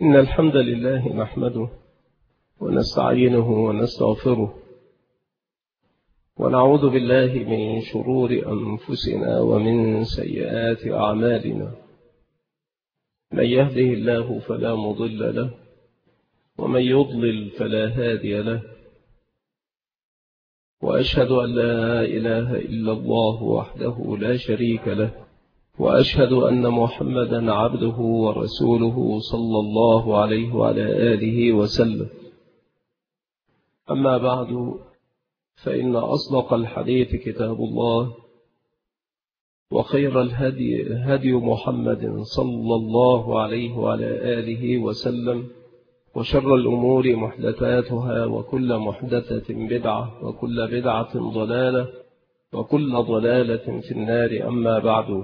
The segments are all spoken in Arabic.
إن الحمد لله نحمده ونستعينه ونستغفره ونعوذ بالله من شرور أنفسنا ومن سيئات أعمالنا. من يهده الله فلا مضل له ومن يضلل فلا هادي له، وأشهد أن لا إله إلا الله وحده لا شريك له، وأشهد أن محمدا عبده ورسوله صلى الله عليه وعلى آله وسلم. أما بعد، فإن أصدق الحديث كتاب الله، وخير الهدي هدي محمد صلى الله عليه وعلى آله وسلم، وشر الأمور محدثاتها، وكل محدثة بدعة، وكل بدعة ضلالة، وكل ضلالة في النار. أما بعد،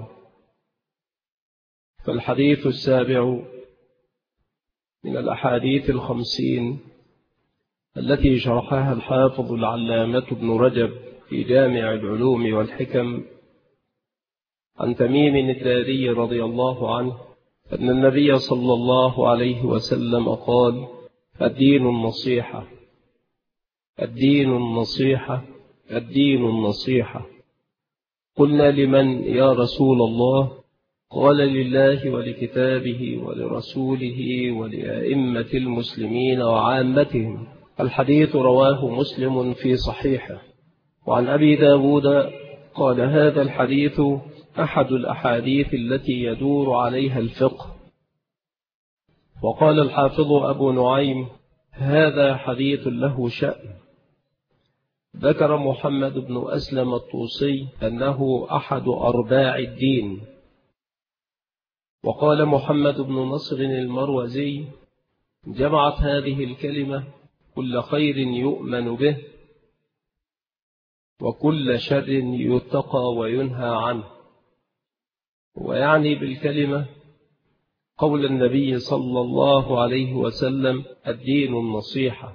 فالحديث السابع من الأحاديث 50 التي شرحها الحافظ العلامة ابن رجب في جامع العلوم والحكم عن تميم الداري رضي الله عنه أن النبي صلى الله عليه وسلم قال: الدين النصيحة، الدين النصيحة، الدين النصيحة. قلنا: لمن يا رسول الله؟ قال: لله ولكتابه ولرسوله ولأئمة المسلمين وعامتهم. الحديث رواه مسلم في صحيحه. وعن أبي داود قال: هذا الحديث أحد الأحاديث التي يدور عليها الفقه. وقال الحافظ أبو نعيم: هذا حديث له شأن. ذكر محمد بن أسلم الطوسي أنه أحد أرباع الدين. وقال محمد بن نصر المروزي: جمعت هذه الكلمة كل خير يؤمن به وكل شر يتقى وينهى عنه. ويعني بالكلمة قول النبي صلى الله عليه وسلم: الدين النصيحة.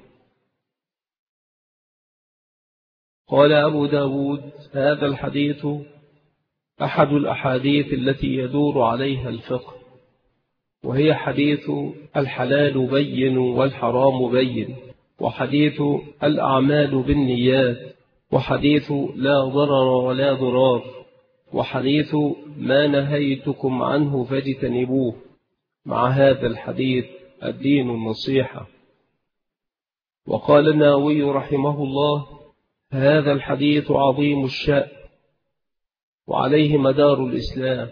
قال أبو داود: هذا الحديث أحد الأحاديث التي يدور عليها الفقه، وهي حديث الحلال بين والحرام بين، وحديث الأعمال بالنيات، وحديث لا ضرر ولا ضرار، وحديث ما نهيتكم عنه فاجتنبوه. مع هذا الحديث الدين النصيحة. وقال النووي رحمه الله: هذا الحديث عظيم الشأن وعليه مدار الإسلام.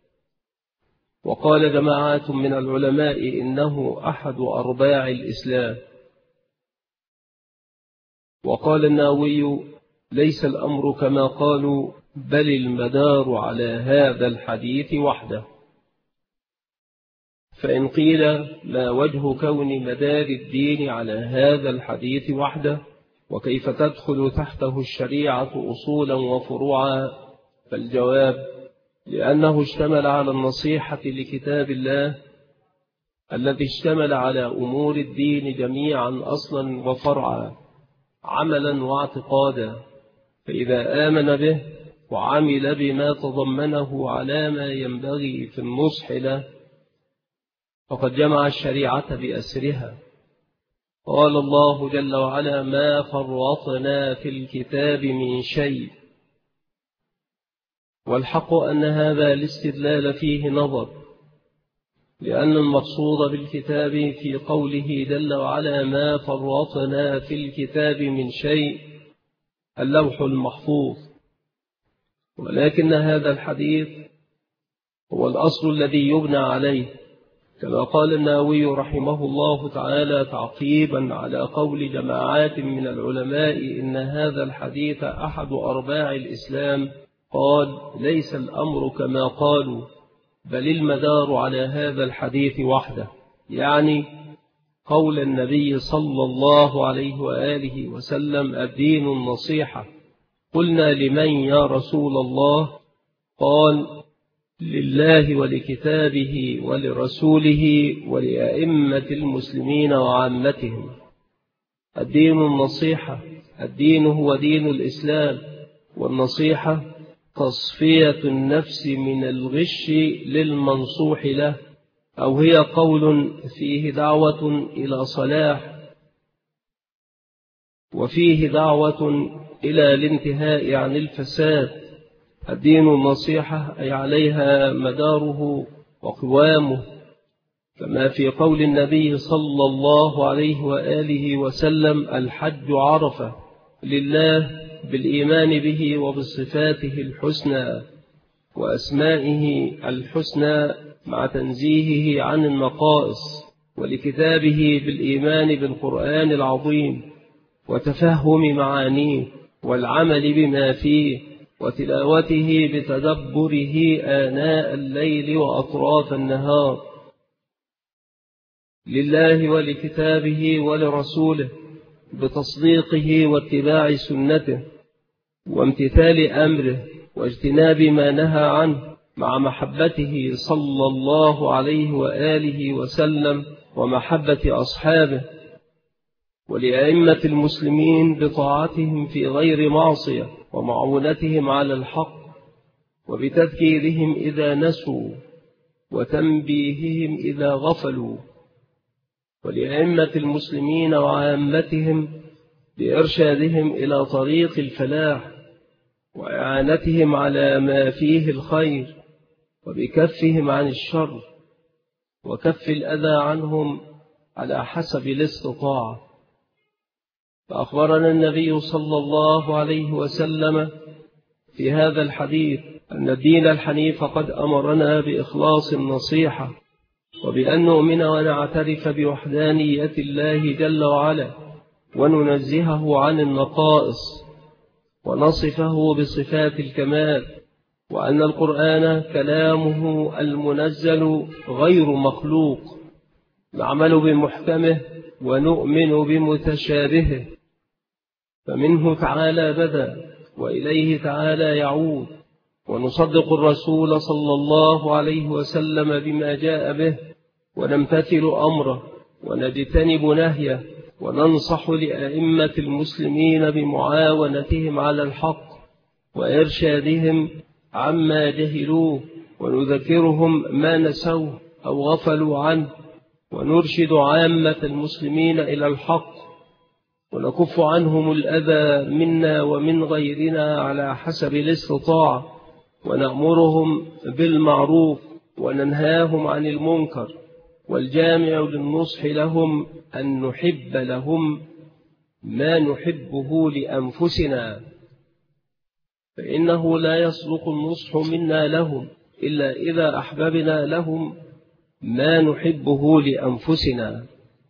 وقال جماعات من العلماء إنه أحد أرباع الإسلام. وقال النووي: ليس الأمر كما قالوا، بل المدار على هذا الحديث وحده. فإن قيل: ما وجه كون مدار الدين على هذا الحديث وحده، وكيف تدخل تحته الشريعة أصولا وفروعا؟ فالجواب: لأنه اشتمل على النصيحة لكتاب الله الذي اشتمل على أمور الدين جميعا أصلا وفرعا، عملا واعتقادا. فإذا آمن به وعمل بما تضمنه على ما ينبغي في النصح له، فقد جمع الشريعة بأسرها. قال الله جل وعلا: ما فرطنا في الكتاب من شيء. والحق أن هذا الاستدلال فيه نظر، لأن المقصود بالكتاب في قوله جل وعلا: ما فرطنا في الكتاب من شيء، اللوح المحفوظ. ولكن هذا الحديث هو الأصل الذي يبنى عليه، كما قال النووي رحمه الله تعالى تعقيبا على قول جماعات من العلماء إن هذا الحديث أحد أرباع الإسلام. قال: ليس الأمر كما قالوا، بل المدار على هذا الحديث وحده، يعني قول النبي صلى الله عليه وآله وسلم: الدين النصيحة. قلنا: لمن يا رسول الله؟ قال: لله ولكتابه ولرسوله ولأئمة المسلمين وعامتهم. الدين النصيحة. الدين هو دين الإسلام، والنصيحة تصفية النفس من الغش للمنصوح له، أو هي قول فيه دعوة إلى صلاح وفيه دعوة إلى الانتهاء عن الفساد. الدين النصيحة أي عليها مداره وقوامه، كما في قول النبي صلى الله عليه وآله وسلم: الحج عرفة لله بالإيمان به وبصفاته الحسنى وأسمائه الحسنى مع تنزيهه عن النقائص، ولكتابه بالإيمان بالقرآن العظيم وتفهم معانيه والعمل بما فيه وتلاوته بتدبره آناء الليل وأطراف النهار، لله ولكتابه ولرسوله بتصديقه واتباع سنته وامتثال أمره واجتناب ما نهى عنه مع محبته صلى الله عليه وآله وسلم ومحبة أصحابه، ولأئمة المسلمين بطاعتهم في غير معصية ومعونتهم على الحق وبتذكيرهم إذا نسوا وتنبيههم إذا غفلوا، ولأئمة المسلمين وعامتهم بإرشادهم إلى طريق الفلاح وإعانتهم على ما فيه الخير وبكفهم عن الشر وكف الأذى عنهم على حسب الاستطاعة. فأخبرنا النبي صلى الله عليه وسلم في هذا الحديث أن الدين الحنيف قد أمرنا بإخلاص النصيحة وبأن نؤمن ونعترف بوحدانية الله جل وعلا وننزهه عن النقائص ونصفه بصفات الكمال، وأن القرآن كلامه المنزل غير مخلوق، نعمل بمحكمه ونؤمن بمتشابهه، فمنه تعالى بدأ وإليه تعالى يعود، ونصدق الرسول صلى الله عليه وسلم بما جاء به ونمتثل أمره ونجتنب نهيه، وننصح لأئمة المسلمين بمعاونتهم على الحق وإرشادهم عما جهلوه، ونذكرهم ما نسوه أو غفلوا عنه، ونرشد عامة المسلمين إلى الحق، ونكف عنهم الأذى منا ومن غيرنا على حسب الاستطاعة، ونأمرهم بالمعروف وننهاهم عن المنكر، والجامع للنصح لهم أن نحب لهم ما نحبه لأنفسنا، فإنه لا يصدق النصح منا لهم إلا إذا أحببنا لهم ما نحبه لأنفسنا.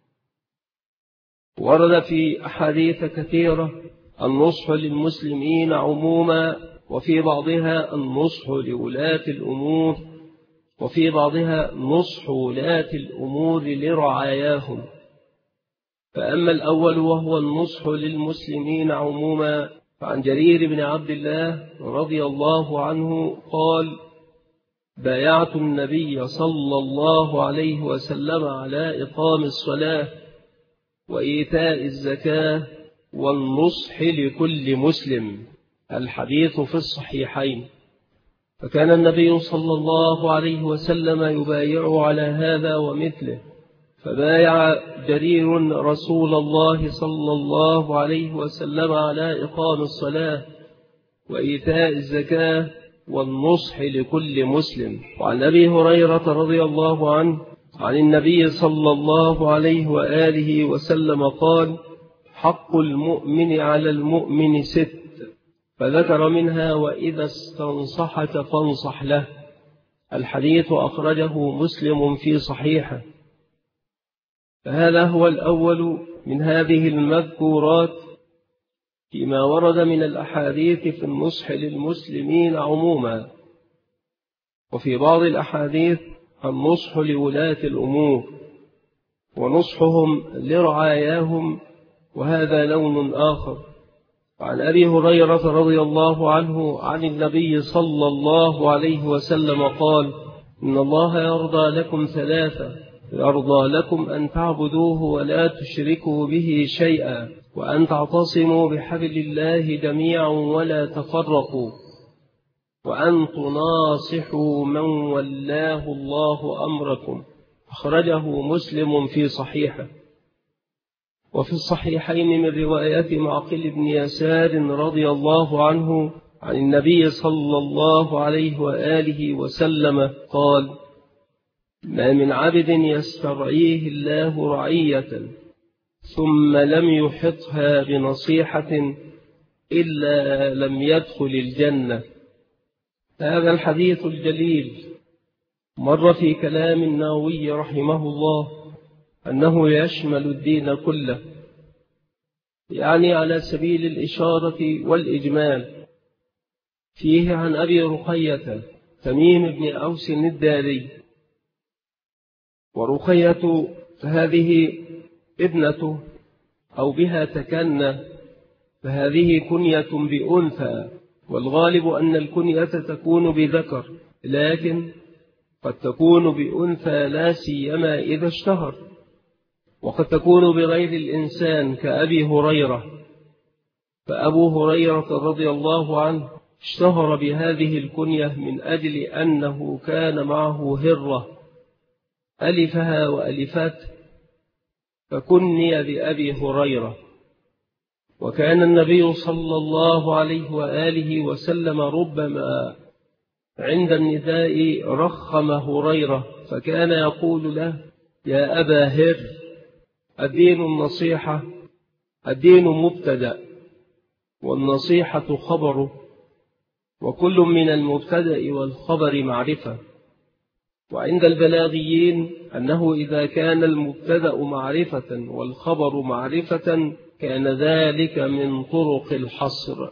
ورد في أحاديث كثيرة النصح للمسلمين عموما، وفي بعضها النصح لولاة الأمور، وفي بعضها نصح ولاة الأمور لرعاياهم. فأما الأول وهو النصح للمسلمين عموما، فعن جرير بن عبد الله رضي الله عنه قال: بايعت النبي صلى الله عليه وسلم على إقام الصلاة وإيتاء الزكاة والنصح لكل مسلم. الحديث في الصحيحين. فكان النبي صلى الله عليه وسلم يبايع على هذا ومثله، فبايع جرير رسول الله صلى الله عليه وسلم على إقام الصلاة وإيتاء الزكاة والنصح لكل مسلم. وعن أبي هريرة رضي الله عنه عن النبي صلى الله عليه وآله وسلم قال: حق المؤمن على المؤمن 6، فذكر منها: وإذا استنصحك فانصح له. الحديث أخرجه مسلم في صحيحه. فهذا هو الأول من هذه المذكورات فيما ورد من الأحاديث في النصح للمسلمين عموما، وفي بعض الأحاديث النصح لولاة الأمور ونصحهم لرعاياهم، وهذا لون آخر. وعن أبي هريرة رضي الله عنه عن النبي صلى الله عليه وسلم قال: إن الله يرضى لكم 3: يرضى لكم أن تعبدوه ولا تشركوا به شيئا، وأن تعتصموا بحبل الله جميعا ولا تفرقوا، وأن تناصحوا من ولاه الله أمركم. أخرجه مسلم في صحيحه. وفي الصحيحين من رواية معقل بن يسار رضي الله عنه عن النبي صلى الله عليه وآله وسلم قال: ما من عبد يسترعيه الله رعية ثم لم يحطها بنصيحة إلا لم يدخل الجنة. هذا الحديث الجليل مر في كلام النووي رحمه الله أنه يشمل الدين كله، يعني على سبيل الإشارة والإجمال. فيه عن أبي رقية تميم بن أوس الداري، ورقية هذه ابنته أو بها تكنى، فهذه كنية بأنثى، والغالب أن الكنية تكون بذكر، لكن قد تكون بأنثى لا سيما إذا اشتهر، وقد تكون بغير الإنسان كأبي هريرة. فأبو هريرة رضي الله عنه اشتهر بهذه الكنية من أجل أنه كان معه هرة ألفها وألفات، فكني بأبي هريرة. وكان النبي صلى الله عليه وآله وسلم ربما عند النداء رخم هريرة، فكان يقول له: يا أبا هر. الدين النصيحة، الدين مبتدأ والنصيحة خبره، وكل من المبتدأ والخبر معرفة. وعند البلاغيين أنه إذا كان المبتدأ معرفة والخبر معرفة كان ذلك من طرق الحصر.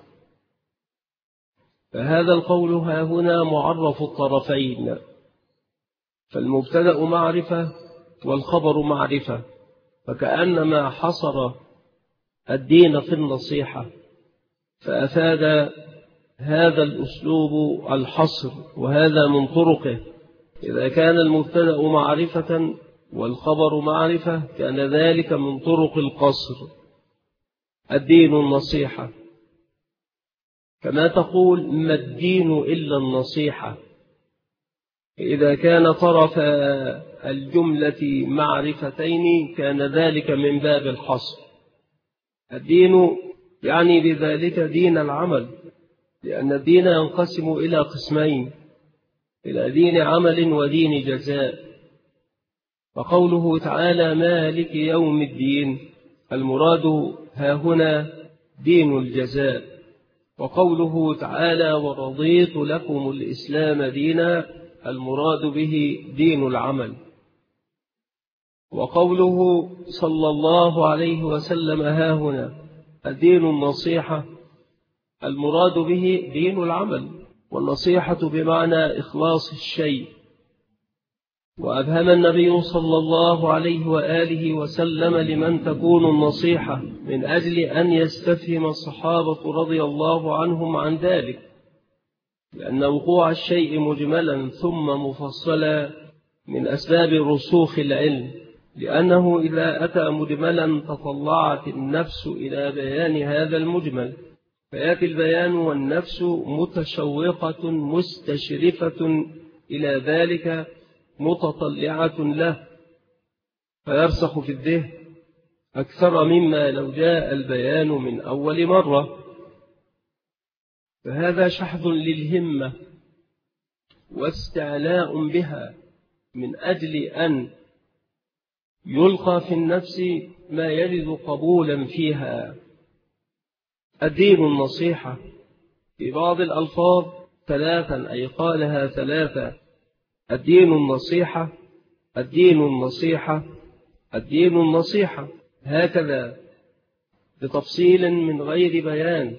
فهذا القول ها هنا معرف الطرفين، فالمبتدأ معرفة والخبر معرفة، فكأنما حصر الدين في النصيحة، فأفاد هذا الأسلوب الحصر، وهذا من طرقه. إذا كان المبتدأ معرفة والخبر معرفة كان ذلك من طرق القصر. الدين النصيحة، كما تقول: ما الدين إلا النصيحة. إذا كان طرف الجملة معرفتين كان ذلك من باب الحصر. الدين يعني بذلك دين العمل، لأن الدين ينقسم إلى قسمين: إلى دين عمل ودين جزاء. فقوله تعالى: مالك يوم الدين، المراد ها هنا دين الجزاء. وقوله تعالى: ورضيت لكم الإسلام دينا، المراد به دين العمل. وقوله صلى الله عليه وسلم ها هنا الدين النصيحة، المراد به دين العمل، والنصيحة بمعنى إخلاص الشيء. وأبهم النبي صلى الله عليه وآله وسلم لمن تكون النصيحة من أجل أن يستفهم الصحابة رضي الله عنهم عن ذلك، لأن وقوع الشيء مجملا ثم مفصلا من أسباب رسوخ العلم، لأنه إذا أتى مجملا تطلعت النفس إلى بيان هذا المجمل، فيأتي البيان والنفس متشوقة مستشرفة إلى ذلك متطلعة له، فيرسخ في الذهن أكثر مما لو جاء البيان من أول مرة. فهذا شحذ للهمة واستعلاء بها من أجل أن يلقى في النفس ما يجد قبولا فيها. الدين النصيحة في بعض الألفاظ ثلاثا، أي قالها ثلاثة: الدين النصيحة، الدين النصيحة، الدين النصيحة، هكذا بتفصيل من غير بيان.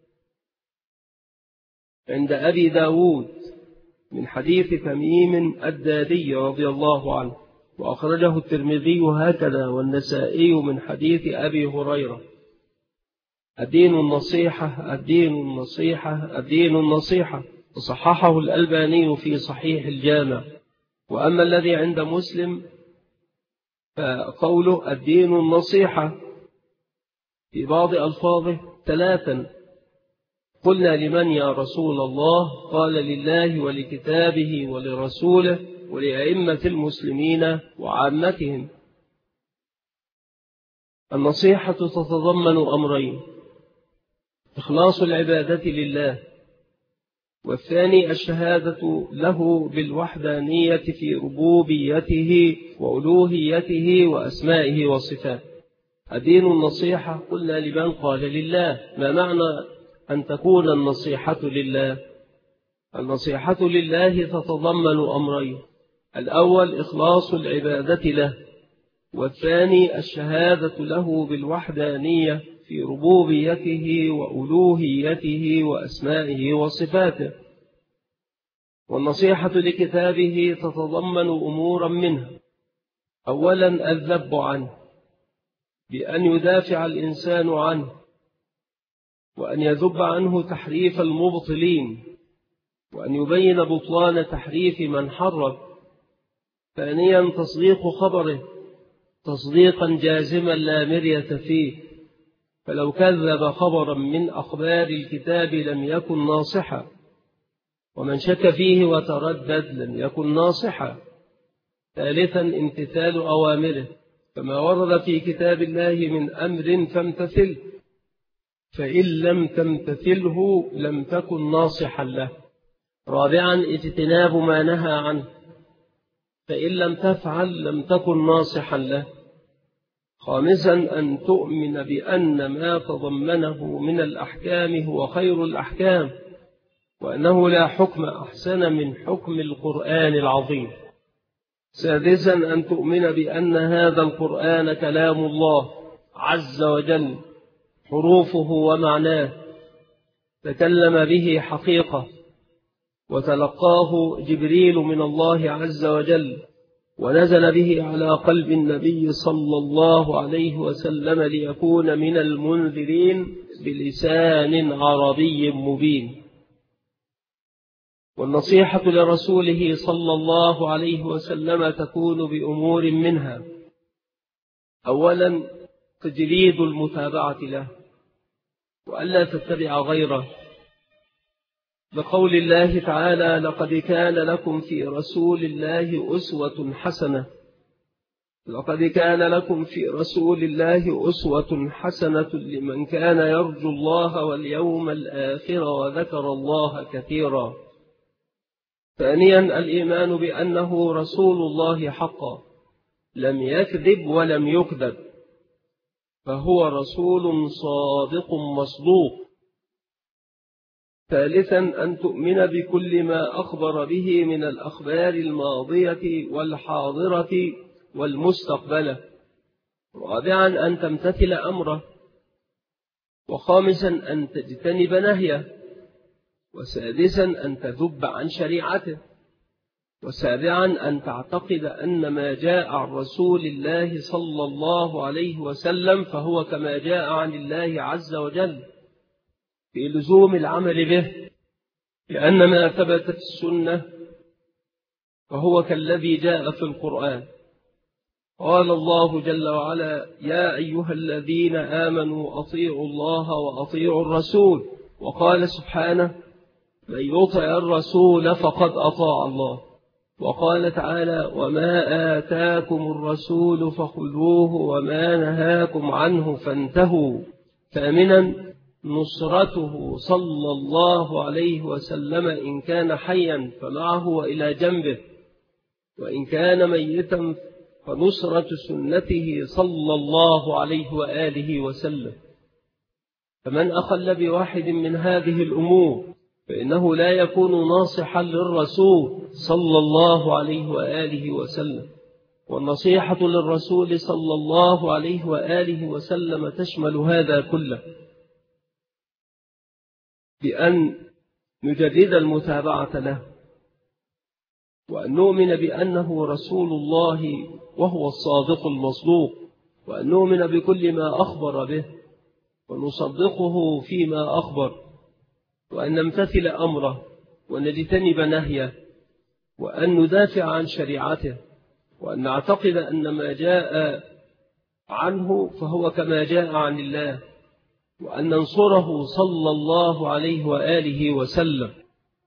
عند أبي داود من حديث تميم الداري رضي الله عنه، وأخرجه الترمذي هكذا والنسائي من حديث أبي هريرة: الدين النصيحة، الدين النصيحة، الدين النصيحة، وصححه الألباني في صحيح الجامع. وأما الذي عند مسلم فقوله الدين النصيحة في بعض ألفاظه ثلاثا: قلنا لمن يا رسول الله؟ قال لله ولكتابه ولرسوله ولأئمة المسلمين وعامتهم. النصيحة تتضمن أمرين: إخلاص العبادة لله، والثاني الشهادة له بالوحدانية في ربوبيته وألوهيته وأسمائه وصفاته. الدين النصيحة قلنا لمن قال لله. ما معنى أن تكون النصيحة لله؟ النصيحة لله تتضمن أمرين: الأول إخلاص العبادة له، والثاني الشهادة له بالوحدانية في ربوبيته وألوهيته وأسمائه وصفاته. والنصيحة لكتابه تتضمن أمورا منها: أولا الذب عنه، بأن يدافع الإنسان عنه، وأن يذب عنه تحريف المبطلين، وأن يبين بطلان تحريف من حرف. ثانيا تصديق خبره تصديقا جازما لا مرية فيه، فلو كذب خبرا من أخبار الكتاب لم يكن ناصحا، ومن شك فيه وتردد لم يكن ناصحا. ثالثا امتثال أوامره، فما ورد في كتاب الله من أمر فامتثله، فإن لم تمتثله لم تكن ناصحا له. رابعا اجتناب ما نهى عنه، فإن لم تفعل لم تكن ناصحا له. خامسا أن تؤمن بأن ما تضمنه من الأحكام هو خير الأحكام، وأنه لا حكم أحسن من حكم القرآن العظيم. سادسا أن تؤمن بأن هذا القرآن كلام الله عز وجل، حروفه ومعناه، تكلم به حقيقة، وتلقاه جبريل من الله عز وجل، ونزل به على قلب النبي صلى الله عليه وسلم ليكون من المنذرين بلسان عربي مبين. والنصيحة لرسوله صلى الله عليه وسلم تكون بأمور منها: أولا تجريد المتابعة له، وألا تتبع غيره، بقول الله تعالى: لقد كان لكم في رسول الله أسوة حسنة. لقد كان لكم في رسول الله أسوة حسنة لمن كان يرجو الله واليوم الآخر وذكر الله كثيرا. ثانيا الإيمان بأنه رسول الله حقا، لم يكذب ولم يكذب، فهو رسول صادق مصدوق. ثالثا أن تؤمن بكل ما أخبر به من الأخبار الماضية والحاضرة والمستقبلة. رابعا أن تمتثل أمره. وخامسا أن تجتنب نهيه. وسادسا أن تذب عن شريعته. وسابعا أن تعتقد أن ما جاء عن رسول الله صلى الله عليه وسلم فهو كما جاء عن الله عز وجل، في لزوم العمل به، لأن ما ثبت في السنة فهو كالذي جاء في القرآن. قال الله جل وعلا: يا أيها الذين آمنوا أطيعوا الله وأطيعوا الرسول. وقال سبحانه: من يطع الرسول فقد أطاع الله. وقال تعالى: وما آتاكم الرسول فخذوه وما نهاكم عنه فانتهوا. ثامنا نصرته صلى الله عليه وسلم إن كان حيا فمعه وإلى جنبه، وإن كان ميتا فنصرة سنته صلى الله عليه وآله وسلم. فمن أخل بواحد من هذه الأمور فإنه لا يكون ناصحا للرسول صلى الله عليه وآله وسلم. والنصيحة للرسول صلى الله عليه وآله وسلم تشمل هذا كله، بأن نجدد المتابعة له، وأن نؤمن بأنه رسول الله وهو الصادق المصدوق، وأن نؤمن بكل ما أخبر به ونصدقه فيما أخبر، وأن نمتثل أمره ونجتنب نهيه، وأن ندافع عن شريعته، وأن نعتقد أن ما جاء عنه فهو كما جاء عن الله، وأن ننصره صلى الله عليه وآله وسلم،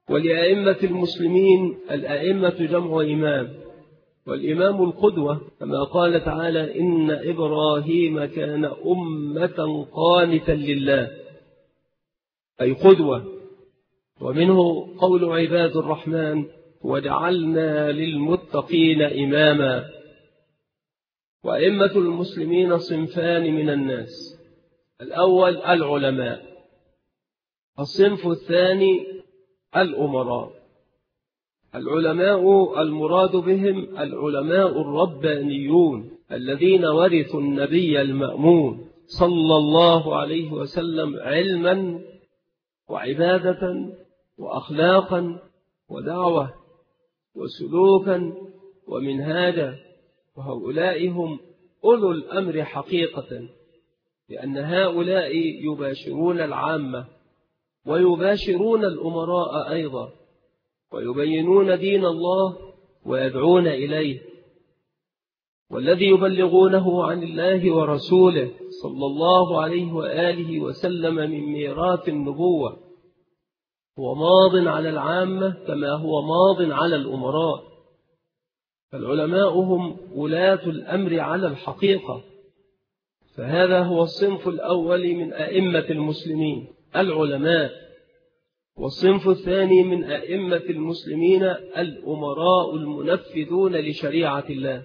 ولأئمة المسلمين الأئمة جمع إمام، والإمام القدوة، كما قال تعالى: إن إبراهيم كان أمة قانتا لله، أي قدوة. ومنه قول عباد الرحمن: وجعلنا للمتقين إماما. وأئمة المسلمين صنفان من الناس: الأول العلماء، الصنف الثاني الأمراء. العلماء المراد بهم العلماء الربانيون الذين ورثوا النبي المأمون صلى الله عليه وسلم علما وعبادة وأخلاقا ودعوة وسلوكا ومنهاجا، وهؤلاء هم أولو الأمر حقيقة، لأن هؤلاء يباشرون العامة ويباشرون الأمراء أيضا، ويبينون دين الله ويدعون إليه، والذي يبلغونه عن الله ورسوله صلى الله عليه وآله وسلم من ميراث النبوة هو ماض على العامة كما هو ماض على الأمراء. فالعلماء هم ولاة الأمر على الحقيقة، فهذا هو الصنف الأول من أئمة المسلمين العلماء. والصنف الثاني من أئمة المسلمين الأمراء المنفذون لشريعة الله.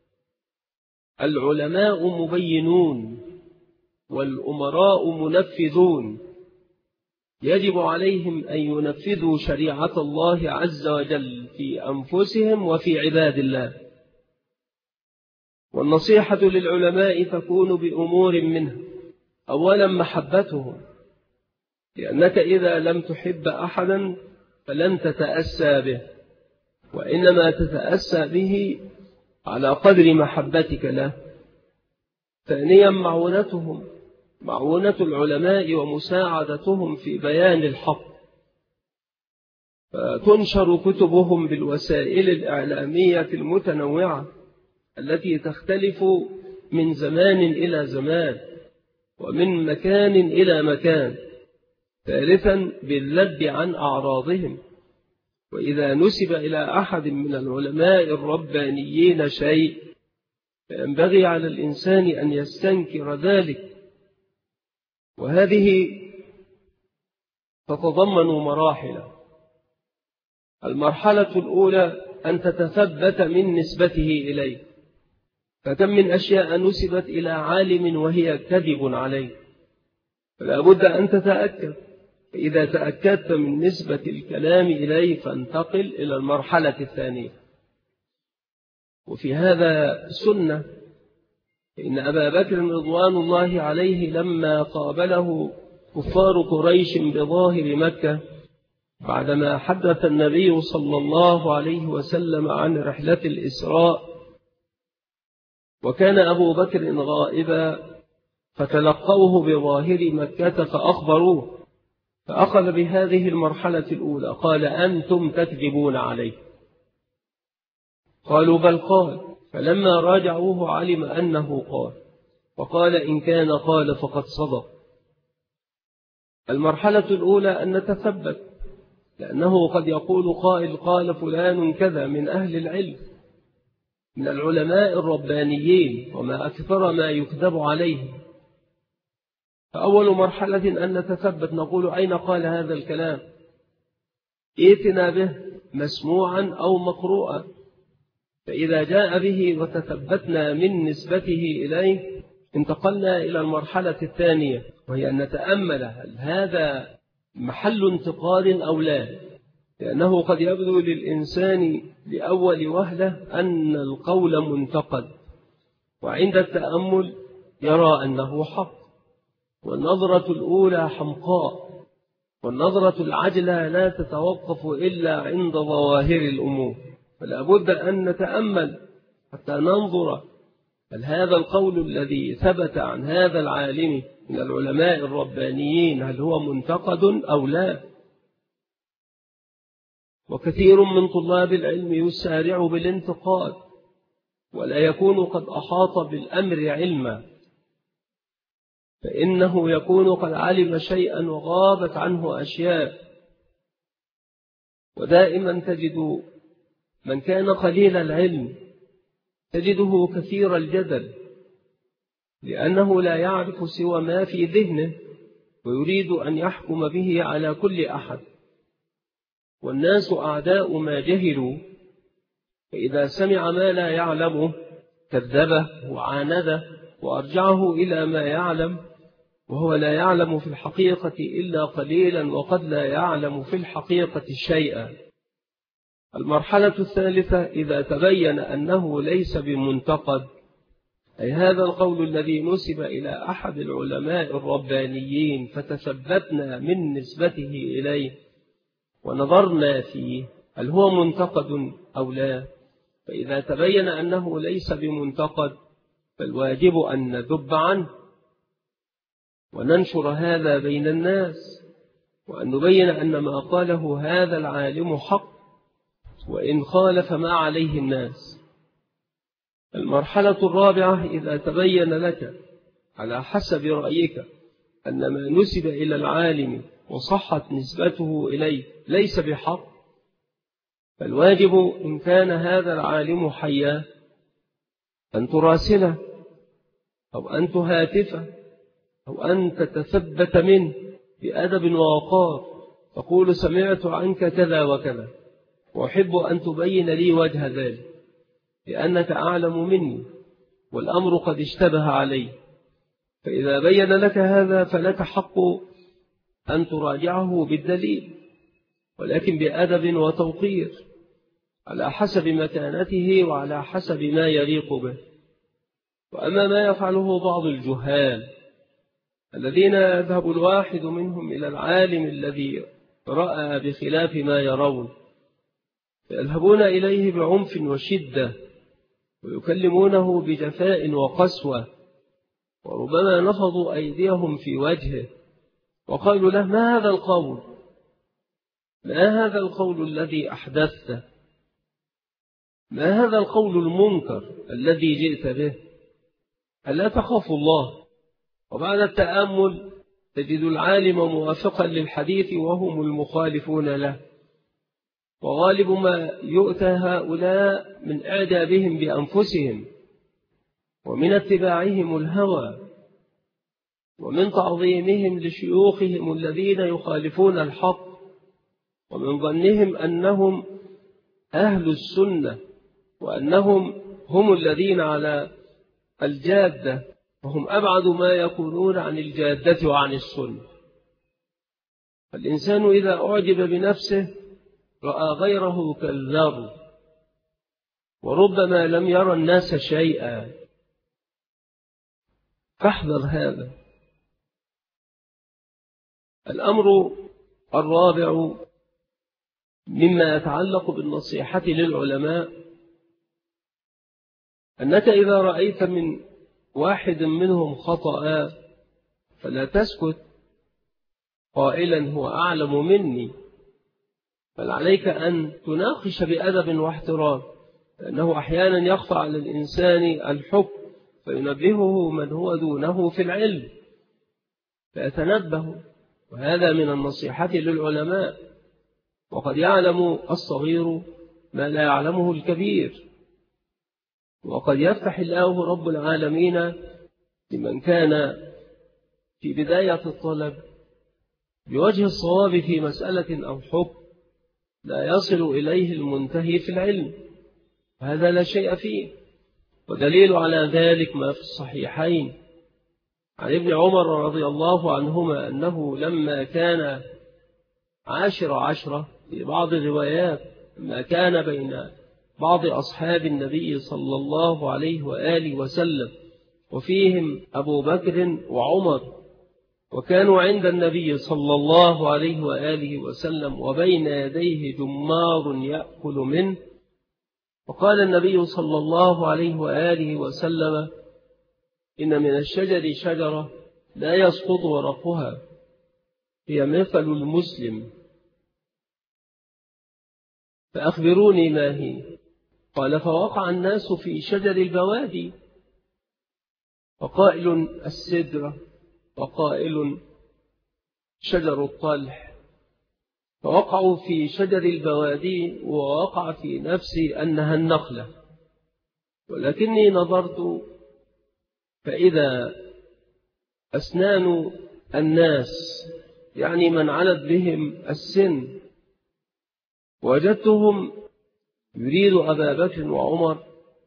العلماء مبينون والأمراء منفذون، يجب عليهم أن ينفذوا شريعة الله عز وجل في أنفسهم وفي عباد الله. والنصيحة للعلماء تكون بأمور منها: أولا محبتهم، لأنك إذا لم تحب أحدا فلن تتأسى به، وإنما تتأسى به على قدر محبتك له. ثانيا معونتهم، معونة العلماء ومساعدتهم في بيان الحق، فتنشر كتبهم بالوسائل الإعلامية المتنوعة التي تختلف من زمان إلى زمان ومن مكان إلى مكان. ثالثا بالذب عن أعراضهم، وإذا نسب إلى أحد من العلماء الربانيين شيء فينبغي على الإنسان أن يستنكر ذلك. وهذه تتضمن مراحل. المرحلة الأولى أن تتثبت من نسبته إليه، فكم من أشياء نسبت إلى عالم وهي كذب عليه، فلا بد أن تتأكد. فإذا تأكدت من نسبة الكلام إليه فانتقل إلى المرحلة الثانية. وفي هذا سنة، إن أبا بكر رضوان الله عليه لما قابله كفار قريش بظاهر مكة بعدما حدث النبي صلى الله عليه وسلم عن رحلة الإسراء، وكان أبو بكر غائبا، فتلقوه بظاهر مكة فأخبروه، فأخذ بهذه المرحلة الأولى. قال: أنتم تكذبون عليه. قالوا: بل قال. فلما راجعوه علم أنه قال، وقال: إن كان قال فقد صدق. المرحلة الأولى أن نتثبت، لأنه قد يقول قائل: قال فلان كذا من أهل العلم من العلماء الربانيين، وما أكثر ما يكذب عليه. فأول مرحلة أن نتثبت، نقول: أين قال هذا الكلام؟ ائتنا به مسموعا أو مقروءا. فإذا جاء به وتثبتنا من نسبته إليه انتقلنا إلى المرحلة الثانية، وهي أن نتأمل هل هذا محل انتقاد أو لا، لأنه قد يبدو للإنسان لأول وهلة أن القول منتقد، وعند التأمل يرى أنه حق. والنظرة الأولى حمقاء، والنظرة العجلة لا تتوقف إلا عند ظواهر الأمور. فلا بد أن نتأمل حتى ننظر هل هذا القول الذي ثبت عن هذا العالم من العلماء الربانيين هل هو منتقد أو لا. وكثير من طلاب العلم يسارع بالانتقاد ولا يكون قد أحاط بالأمر علما، فإنه يكون قد علم شيئا وغابت عنه أشياء. ودائما تجد من كان قليل العلم تجده كثير الجدل، لأنه لا يعرف سوى ما في ذهنه ويريد أن يحكم به على كل أحد. والناس أعداء ما جهلوا، فإذا سمع ما لا يعلمه كذبه وعانده وأرجعه إلى ما يعلم، وهو لا يعلم في الحقيقة إلا قليلا، وقد لا يعلم في الحقيقة شيئا. المرحلة الثالثة إذا تبين أنه ليس بمنتقد، أي هذا القول الذي نسب إلى أحد العلماء الربانيين فتثبتنا من نسبته إليه ونظرنا فيه هل هو منتقد أو لا، فإذا تبين أنه ليس بمنتقد فالواجب أن نذب عنه وننشر هذا بين الناس، وأن نبين أن ما قاله هذا العالم حق وإن خالف ما عليه الناس. المرحلة الرابعة إذا تبين لك على حسب رأيك أن ما نسب إلى العالم وصحت نسبته إليه ليس بحق، فالواجب إن كان هذا العالم حيا أن تراسله أو أن تهاتفه أو أن تتثبت منه بأدب ووقار، تقول سمعت عنك كذا وكذا وأحب أن تبين لي وجه ذلك لأنك أعلم مني والأمر قد اشتبه علي. فإذا بين لك هذا فلك حق أن تراجعه بالدليل، ولكن بأدب وتوقير على حسب مكانته وعلى حسب ما يليق به. وأما ما يفعله بعض الجهال الذين يذهب الواحد منهم إلى العالم الذي رأى بخلاف ما يرون فيذهبون إليه بعنف وشدة ويكلمونه بجفاء وقسوة، وربما نفضوا أيديهم في وجهه وقالوا له ما هذا القول، ما هذا القول الذي أحدثته، ما هذا القول المنكر الذي جئت به، ألا تخاف الله؟ وبعد التأمل تجد العالم موافقا للحديث وهم المخالفون له. وغالب ما يؤتى هؤلاء من إعجابهم بأنفسهم ومن اتباعهم الهوى ومن تعظيمهم لشيوخهم الذين يخالفون الحق ومن ظنهم أنهم أهل السنة وأنهم هم الذين على الجادة، وهم أبعد ما يكونون عن الجادة وعن السنة. فالإنسان إذا أعجب بنفسه رأى غيره كالذر، وربما لم يرى الناس شيئا، فاحذر هذا. الأمر الرابع مما يتعلق بالنصيحة للعلماء أنك إذا رأيت من واحد منهم خطأ فلا تسكت قائلا هو أعلم مني، بل عليك أن تناقش بأدب واحترام، لأنه أحيانا يخفى على الإنسان الحكم فينبهه من هو دونه في العلم فيتنبه، وهذا من النصيحة للعلماء. وقد يعلم الصغير ما لا يعلمه الكبير، وقد يفتح الله رب العالمين لمن كان في بداية الطلب بوجه الصواب في مسألة أو حكم لا يصل إليه المنتهي في العلم، وهذا لا شيء فيه. ودليل على ذلك ما في الصحيحين عن ابن عمر رضي الله عنهما أنه لما كان 10 في بعض الروايات ما كان بين بعض أصحاب النبي صلى الله عليه وآله وسلم وفيهم أبو بكر وعمر، وكانوا عند النبي صلى الله عليه وآله وسلم وبين يديه جمار يأكل منه، وقال النبي صلى الله عليه وآله وسلم إن من الشجر شجرة لا يسقط ورقها هي مثل المسلم فأخبروني ما هي؟ قال فوقع الناس في شجر البوادي، وقائل السدرة وقائل شجر الطلح فوقعوا في شجر البوادي ووقع في نفسي أنها النخلة، ولكني نظرت فإذا أسنان الناس يعني من علت بهم السن وجدتهم يريد أبا بكر وعمر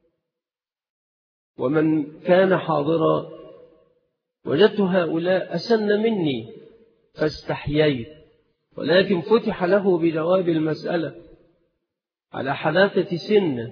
ومن كان حاضرا، وجدت هؤلاء أسن مني فاستحييت، ولكن فتح له بجواب المسألة على حداثة سنه.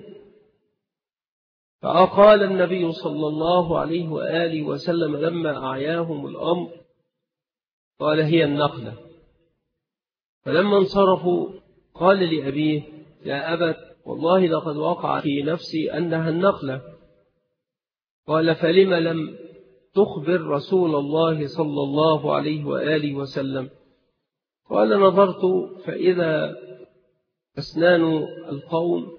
فقال النبي صلى الله عليه وآله وسلم لما أعياهم الأمر قال هي النخلة. فلما انصرفوا قال لأبيه يا أبت والله لقد وقع في نفسي أنها النخلة. قال فلم لم تخبر رسول الله صلى الله عليه وآله وسلم؟ قال نظرت فإذا أسنان القوم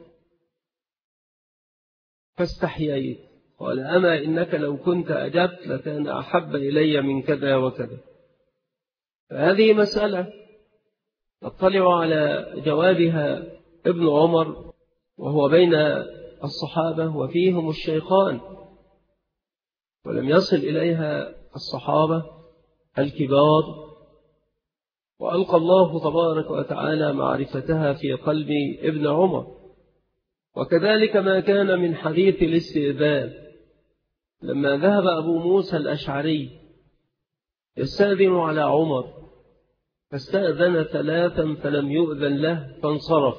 فاستحييت. قال أما إنك لو كنت أجبت لكان أحب إلي من كذا وكذا. فهذه مسألة نطلع على جوابها ابن عمر وهو بين الصحابة وفيهم الشيخان، ولم يصل إليها الصحابة الكبار، وألقى الله تبارك وتعالى معرفتها في قلب ابن عمر. وكذلك ما كان من حديث الاستئذان لما ذهب أبو موسى الأشعري يستأذن على عمر فاستأذن 3 فلم يؤذن له فانصرف،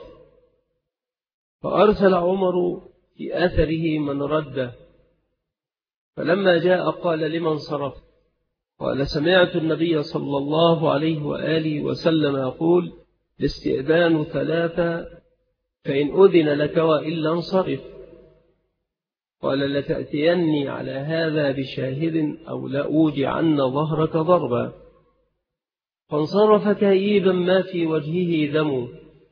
فأرسل عمر في آثره من رده، فلما جاء قال لمن صرف؟ قال سمعت النبي صلى الله عليه وآله وسلم يقول الاستئذان 3 فإن أذن لك وإلا انصرف. قال لتأتيني على هذا بشاهد أو لأوجعن ظهرك ضربا. فانصرف كئيبا ما في وجهه دم.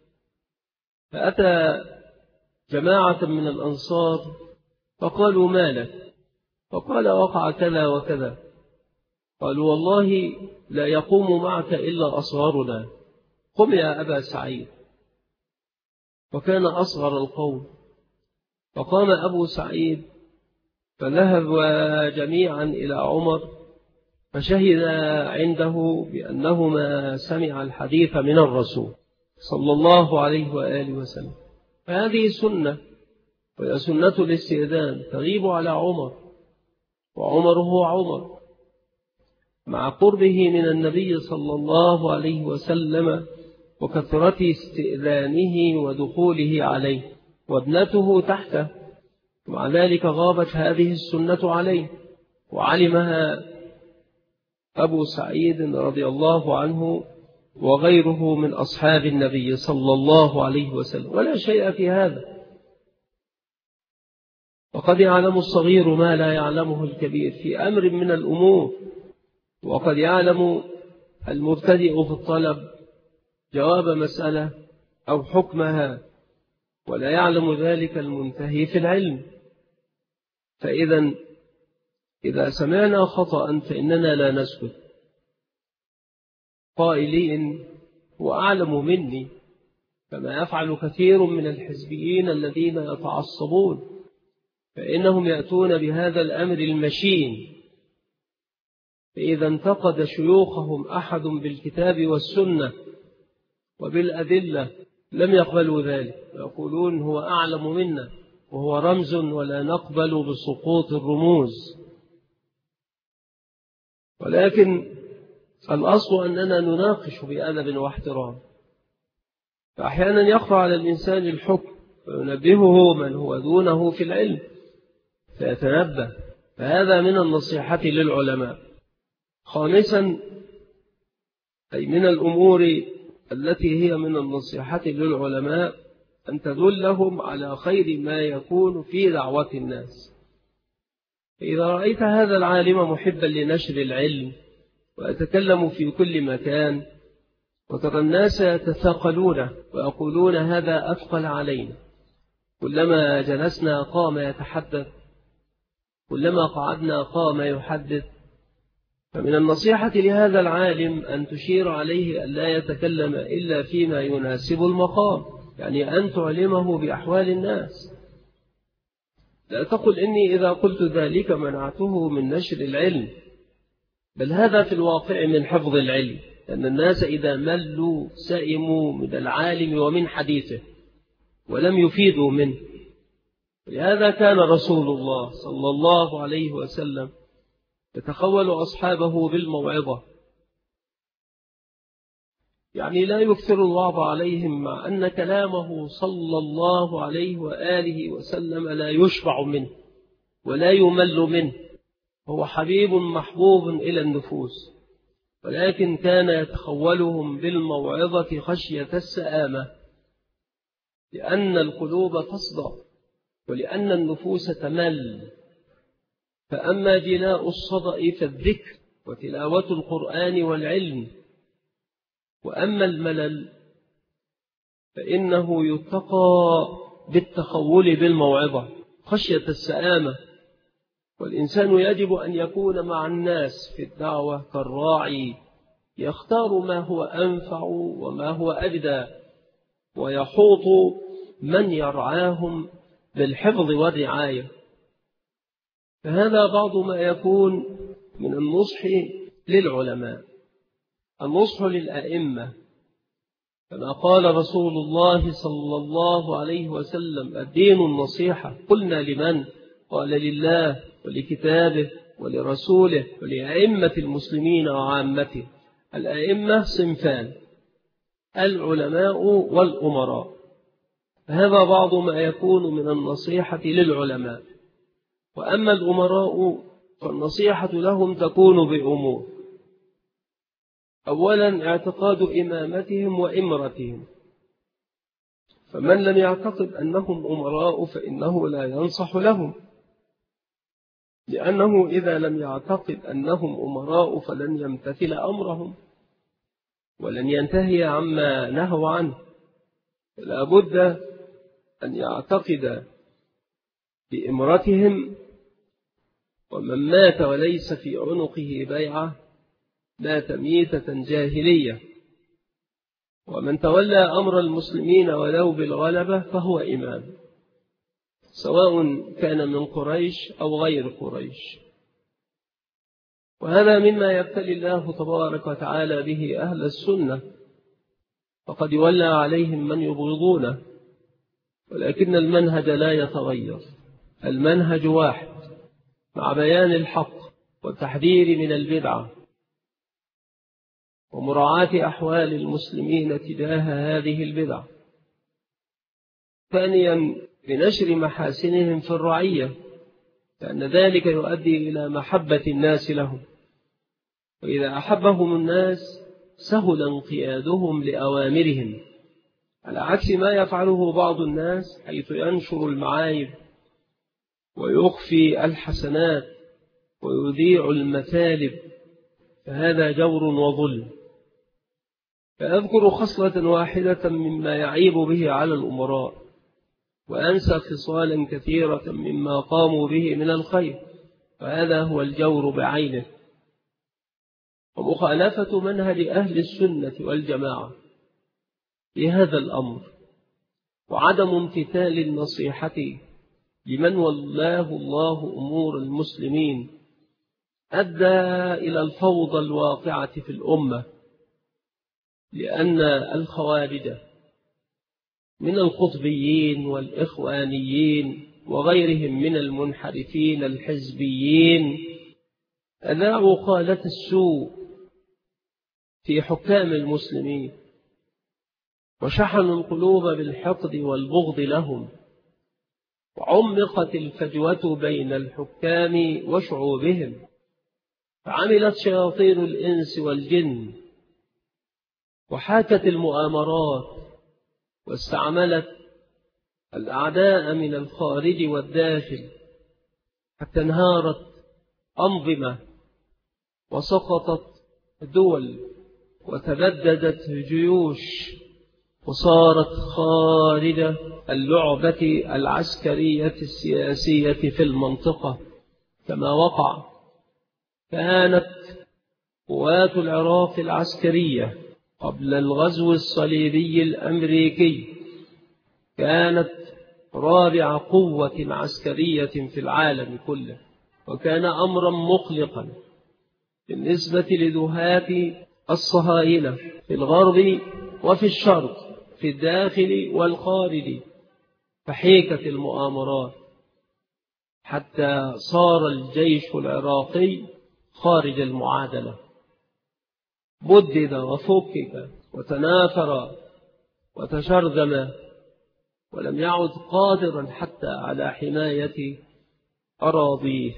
فأتى جماعة من الأنصار فقالوا ما لك؟ فقال وقع كذا وكذا. قالوا والله لا يقوم معك إلا أصغرنا، قم يا أبا سعيد. وكان أصغر القوم، فقام أبو سعيد فذهب جميعا إلى عمر فشهد عنده بأنهما سمع الحديث من الرسول صلى الله عليه وآله وسلم. فهذه سنة، وهي سنة الاستئذان تغيب على عمر، وعمر هو عمر مع قربه من النبي صلى الله عليه وسلم وكثرة استئذانه ودخوله عليه، وابنته تحته، ومع ذلك غابت هذه السنة عليه، وعلمها أبو سعيد رضي الله عنه وغيره من أصحاب النبي صلى الله عليه وسلم، ولا شيء في هذا. وقد يعلم الصغير ما لا يعلمه الكبير في أمر من الأمور، وقد يعلم المبتدئ في الطلب جواب مسألة أو حكمها ولا يعلم ذلك المنتهي في العلم. إذا سمعنا خطأ فإننا لا نسكت قائلين هو أعلم مني، كما يفعل كثير من الحزبيين الذين يتعصبون، فإنهم يأتون بهذا الأمر المشين. فإذا انتقد شيوخهم أحد بالكتاب والسنة وبالأدلة لم يقبلوا ذلك، يقولون هو أعلم منا وهو رمز ولا نقبل بسقوط الرموز. ولكن الأصل أننا نناقش بأدب واحترام، فأحيانا يخفى على الإنسان الحكم وينبهه من هو دونه في العلم فيتنبه، فهذا من النصيحة للعلماء. خامسا، أي من الأمور التي هي من النصيحة للعلماء أن تدلهم على خير ما يكون في دعوة الناس. إذا رأيت هذا العالم محبا لنشر العلم ويتكلم في كل مكان وترى الناس يتثاقلون ويقولون هذا أثقل علينا، كلما جلسنا قام يتحدث، كلما قعدنا قام يحدث، فمن النصيحة لهذا العالم أن تشير عليه أن لا يتكلم إلا فيما يناسب المقام، يعني أن تعلمه بأحوال الناس. لا تقل إني إذا قلت ذلك منعته من نشر العلم، بل هذا في الواقع من حفظ العلم، لأن الناس إذا ملوا سئموا من العالم ومن حديثه ولم يفيدوا منه. لهذا كان رسول الله صلى الله عليه وسلم يتخول أصحابه بالموعظة، يعني لا يكثر الوعظ عليهم، مع أن كلامه صلى الله عليه وآله وسلم لا يشبع منه ولا يمل منه، هو حبيب محبوب إلى النفوس، ولكن كان يتخولهم بالموعظة خشية السآمة، لأن القلوب تصدع ولأن النفوس تمل. فأما جلاء الصدأ فالذكر وتلاوة القرآن والعلم، وأما الملل فإنه يتقى بالتخول بالموعظة خشية السآمة. والإنسان يجب أن يكون مع الناس في الدعوة كالراعي، يختار ما هو أنفع وما هو أجدى، ويحوط من يرعاهم بالحفظ والرعاية. فهذا بعض ما يكون من النصح للعلماء. النصح للأئمة، كما قال رسول الله صلى الله عليه وسلم: الدين النصيحة. قلنا لمن؟ قال: لله ولكتابه ولرسوله ولأئمة المسلمين وعامته. الأئمة صنفان: العلماء والأمراء. هذا بعض ما يكون من النصيحة للعلماء. وأما الأمراء فالنصيحة لهم تكون بأمور: أولا اعتقاد إمامتهم وإمرتهم، فمن لم يعتقد أنهم أمراء فإنه لا ينصح لهم، لأنه إذا لم يعتقد أنهم أمراء فلن يمتثل أمرهم ولن ينتهي عما نهوا عنه. لا بد أن يعتقد بإمرتهم، ومن مات وليس في عنقه بيعة مات ميتة جاهلية، ومن تولى أمر المسلمين ولو بالغلبة فهو إمام، سواء كان من قريش أو غير قريش. وهذا مما يبتلي الله تبارك وتعالى به أهل السنة، فقد يولى عليهم من يبغضونه، ولكن المنهج لا يتغير، المنهج واحد، مع بيان الحق والتحذير من البدعة ومراعاة أحوال المسلمين تجاه هذه البدع. ثانيا بنشر محاسنهم في الرعية، لأن ذلك يؤدي إلى محبة الناس لهم، وإذا أحبهم الناس سهل انقيادهم لأوامرهم، على عكس ما يفعله بعض الناس حيث ينشر المعايب ويخفي الحسنات ويذيع المثالب، فهذا جور وظلم. فأذكر خصلة واحدة مما يعيب به على الأمراء، وأنسى خصالا كثيرة مما قاموا به من الخير، وهذا هو الجور بعينه، ومخالفة منهج أهل السنة والجماعة في هذا الأمر، وعدم امتثال النصيحة لمن ولاه الله أمور المسلمين أدى إلى الفوضى الواقعة في الأمة، لأن الخوارج من القطبيين والإخوانيين وغيرهم من المنحرفين الحزبيين أذاعوا قالة السوء في حكام المسلمين، وشحنوا القلوب بالحقد والبغض لهم، وعمقت الفجوة بين الحكام وشعوبهم، فعملت شياطين الإنس والجن وحاكت المؤامرات، واستعملت الأعداء من الخارج والداخل، حتى انهارت أنظمة وسقطت دول وتبددت جيوش، وصارت خارج اللعبة العسكرية السياسية في المنطقة كما وقع. كانت قوات العراق العسكرية قبل الغزو الصليبي الأمريكي كانت رابع قوة عسكرية في العالم كله، وكان أمرا مقلقا بالنسبة لدهاة الصهاينة في الغرب وفي الشرق، في الداخل والخارج، فحيكت المؤامرات حتى صار الجيش العراقي خارج المعادلة، بدد وفكك وتناثر وتشرذم، ولم يعد قادرا حتى على حماية أراضيه.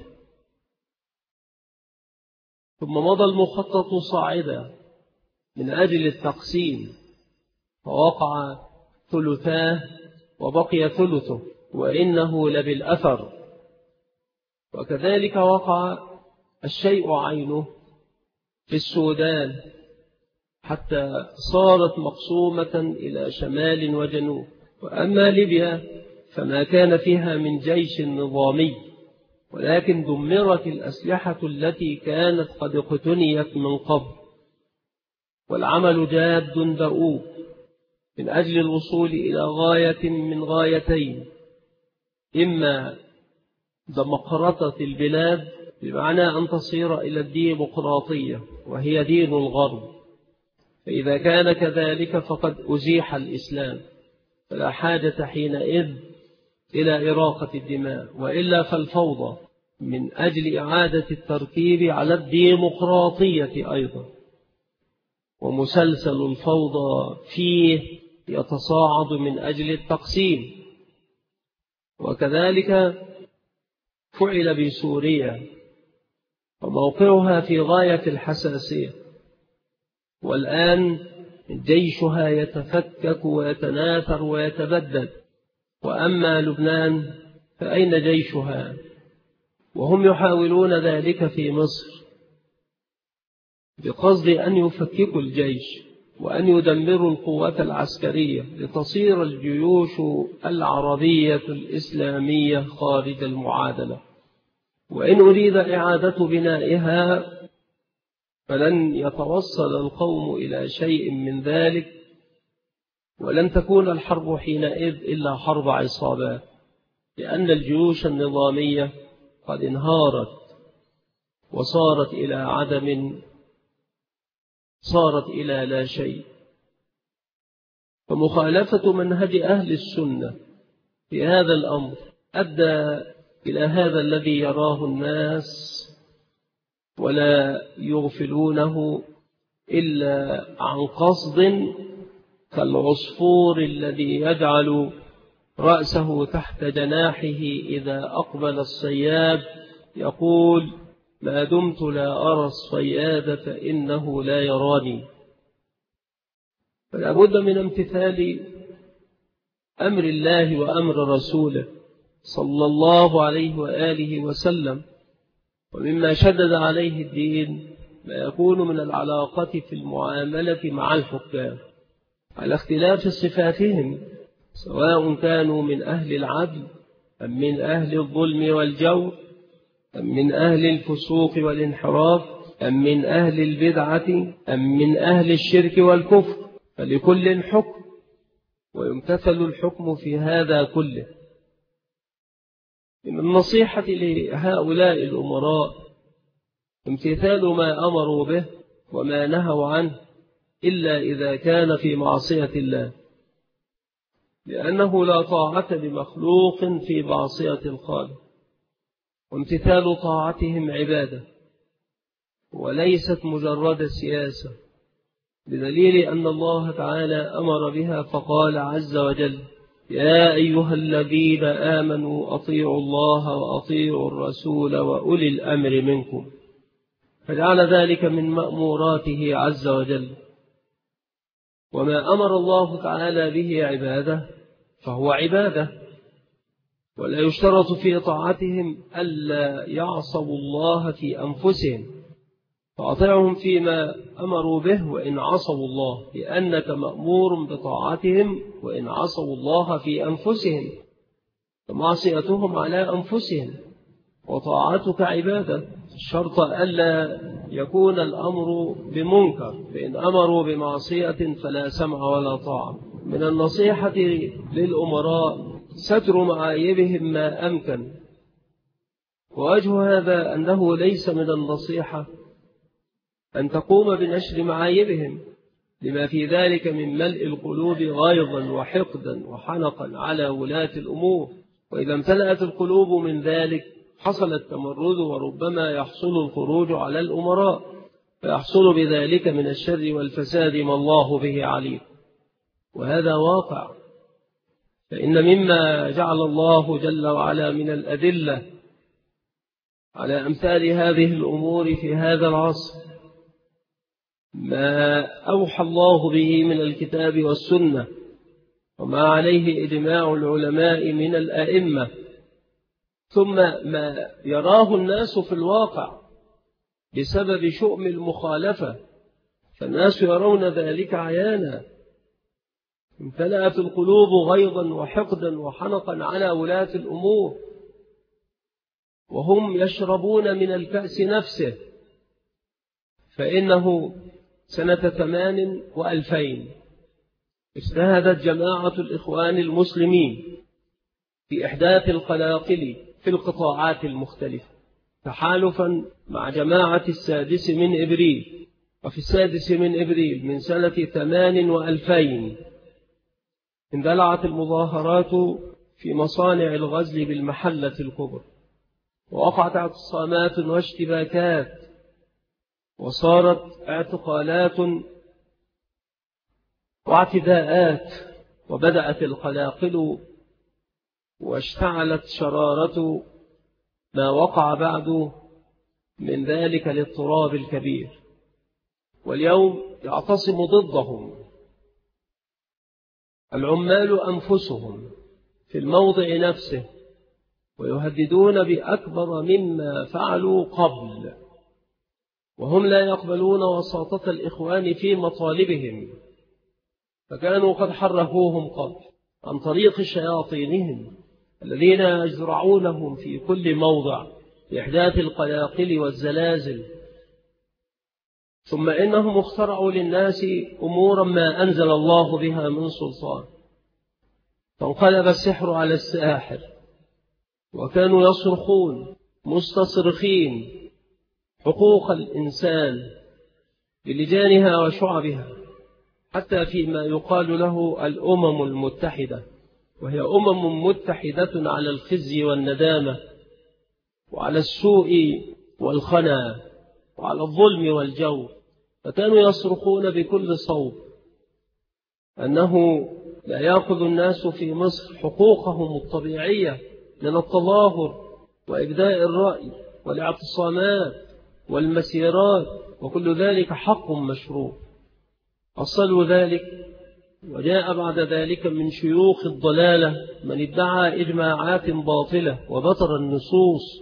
ثم مضى المخطط صاعدا من أجل التقسيم، فوقع ثلثاه وبقي ثلثه، وإنه لبالأثر. وكذلك وقع الشيء عينه في السودان، حتى صارت مقسومة إلى شمال وجنوب. وأما ليبيا فما كان فيها من جيش نظامي، ولكن دمرت الأسلحة التي كانت قد اقتنيت من قبل، والعمل جاد دؤوب من أجل الوصول إلى غاية من غايتين: إما دمقرطة البلاد بمعنى أن تصير إلى الديمقراطية وهي دين الغرب، فإذا كان كذلك فقد أزيح الإسلام، فلا حاجة حينئذ إلى إراقة الدماء، وإلا فالفوضى من أجل إعادة الترتيب على الديمقراطية أيضا، ومسلسل الفوضى فيه يتصاعد من أجل التقسيم. وكذلك فعل بسوريا، وموقعها في غاية الحساسية، والآن جيشها يتفكك ويتناثر ويتبدد. وأما لبنان فأين جيشها؟ وهم يحاولون ذلك في مصر بقصد أن يفككوا الجيش وأن يدمروا القوات العسكرية لتصير الجيوش العربية الإسلامية خارج المعادلة. وإن أريد إعادة بنائها فلن يتوصل القوم إلى شيء من ذلك، ولن تكون الحرب حينئذ إلا حرب عصابات، لأن الجيوش النظامية قد انهارت وصارت إلى عدم، صارت إلى لا شيء. فمخالفة منهج أهل السنة في هذا الأمر أدى إلى هذا الذي يراه الناس ولا يغفلونه إلا عن قصد، كالعصفور الذي يجعل رأسه تحت جناحه إذا أقبل الصياد، يقول: ما دمت لا أرى الصياد فإنه لا يراني. فلا بد من امتثال أمر الله وأمر رسوله صلى الله عليه وآله وسلم. ومما شدد عليه الدين ما يكون من العلاقة في المعاملة مع الحكام على اختلاف صفاتهم، سواء كانوا من أهل العدل أم من أهل الظلم والجور، أم من أهل الفسوق والانحراف، أم من أهل البدعة، أم من أهل الشرك والكفر، فلكل حكم ويمتثل الحكم في هذا كله. من النصيحة لهؤلاء الأمراء امتثال ما أمروا به وما نهوا عنه، إلا إذا كان في معصية الله، لأنه لا طاعة لمخلوق في معصية الخالق، وامتثال طاعتهم عبادة وليست مجرد سياسة، بدليل أن الله تعالى أمر بها فقال عز وجل: يا أيها الذين آمنوا أطيعوا الله وأطيعوا الرسول وأولي الأمر منكم، فجعل ذلك من مأموراته عز وجل. وما أمر الله تعالى به عبادة فهو عبادة، ولا يشترط في طاعتهم ألا يعصوا الله في أنفسهم، فأطيعهم فيما أمروا به وإن عصوا الله، لأنك مأمور بطاعتهم وإن عصوا الله في أنفسهم، فمعصيتهم على أنفسهم وطاعتك عبادة. الشرط ألا يكون الأمر بمنكر، فإن أمروا بمعصية فلا سمع ولا طاعة. من النصيحة للأمراء ستر معايبهم ما أمكن، ووجه هذا أنه ليس من النصيحة أن تقوم بنشر معايبهم، لما في ذلك من ملء القلوب غيظا وحقدا وحنقا على ولاة الأمور. وإذا امتلأت القلوب من ذلك حصل التمرد، وربما يحصل الخروج على الأمراء، فيحصل بذلك من الشر والفساد ما الله به عليم، وهذا واقع. فإن مما جعل الله جل وعلا من الأدلة على أمثال هذه الأمور في هذا العصر ما أوحى الله به من الكتاب والسنة، وما عليه إجماع العلماء من الأئمة، ثم ما يراه الناس في الواقع بسبب شؤم المخالفة، فالناس يرون ذلك عيانا. امتلأت القلوب غيظا وحقدا وحنقا على ولاة الأمور، وهم يشربون من الكأس نفسه. فإنه سنة 2008 اجتهدت جماعة الإخوان المسلمين في إحداث القلاقل في القطاعات المختلفة، تحالفا مع جماعة 6 من إبريل. وفي 6 من إبريل من سنة 2008 اندلعت المظاهرات في مصانع الغزل بالمحلة الكبرى، ووقعت اعتصامات واشتباكات، وصارت اعتقالات واعتداءات، وبدأت القلاقل واشتعلت شرارة ما وقع بعد من ذلك الاضطراب الكبير. واليوم يعتصم ضدهم العمال أنفسهم في الموضع نفسه، ويهددون بأكبر مما فعلوا قبل، وهم لا يقبلون وساطة الإخوان في مطالبهم، فكانوا قد حركوهم قبل عن طريق شياطينهم الذين يزرعونهم في كل موضع لإحداث القلاقل والزلازل. ثم إنهم اخترعوا للناس أمورا ما أنزل الله بها من سلطان، فانقلب السحر على الساحر، وكانوا يصرخون مستصرخين حقوق الإنسان بلجانها وشعبها، حتى فيما يقال له الأمم المتحدة، وهي أمم متحدة على الخزي والندامة وعلى السوء والخنا وعلى الظلم والجور. فكانوا يصرخون بكل صوت أنه لا يأخذ الناس في مصر حقوقهم الطبيعية من التظاهر وإبداء الرأي والاعتصامات والمسيرات، وكل ذلك حق مشروع. أصلوا ذلك، وجاء بعد ذلك من شيوخ الضلالة من ادعى إجماعات باطلة وبطر النصوص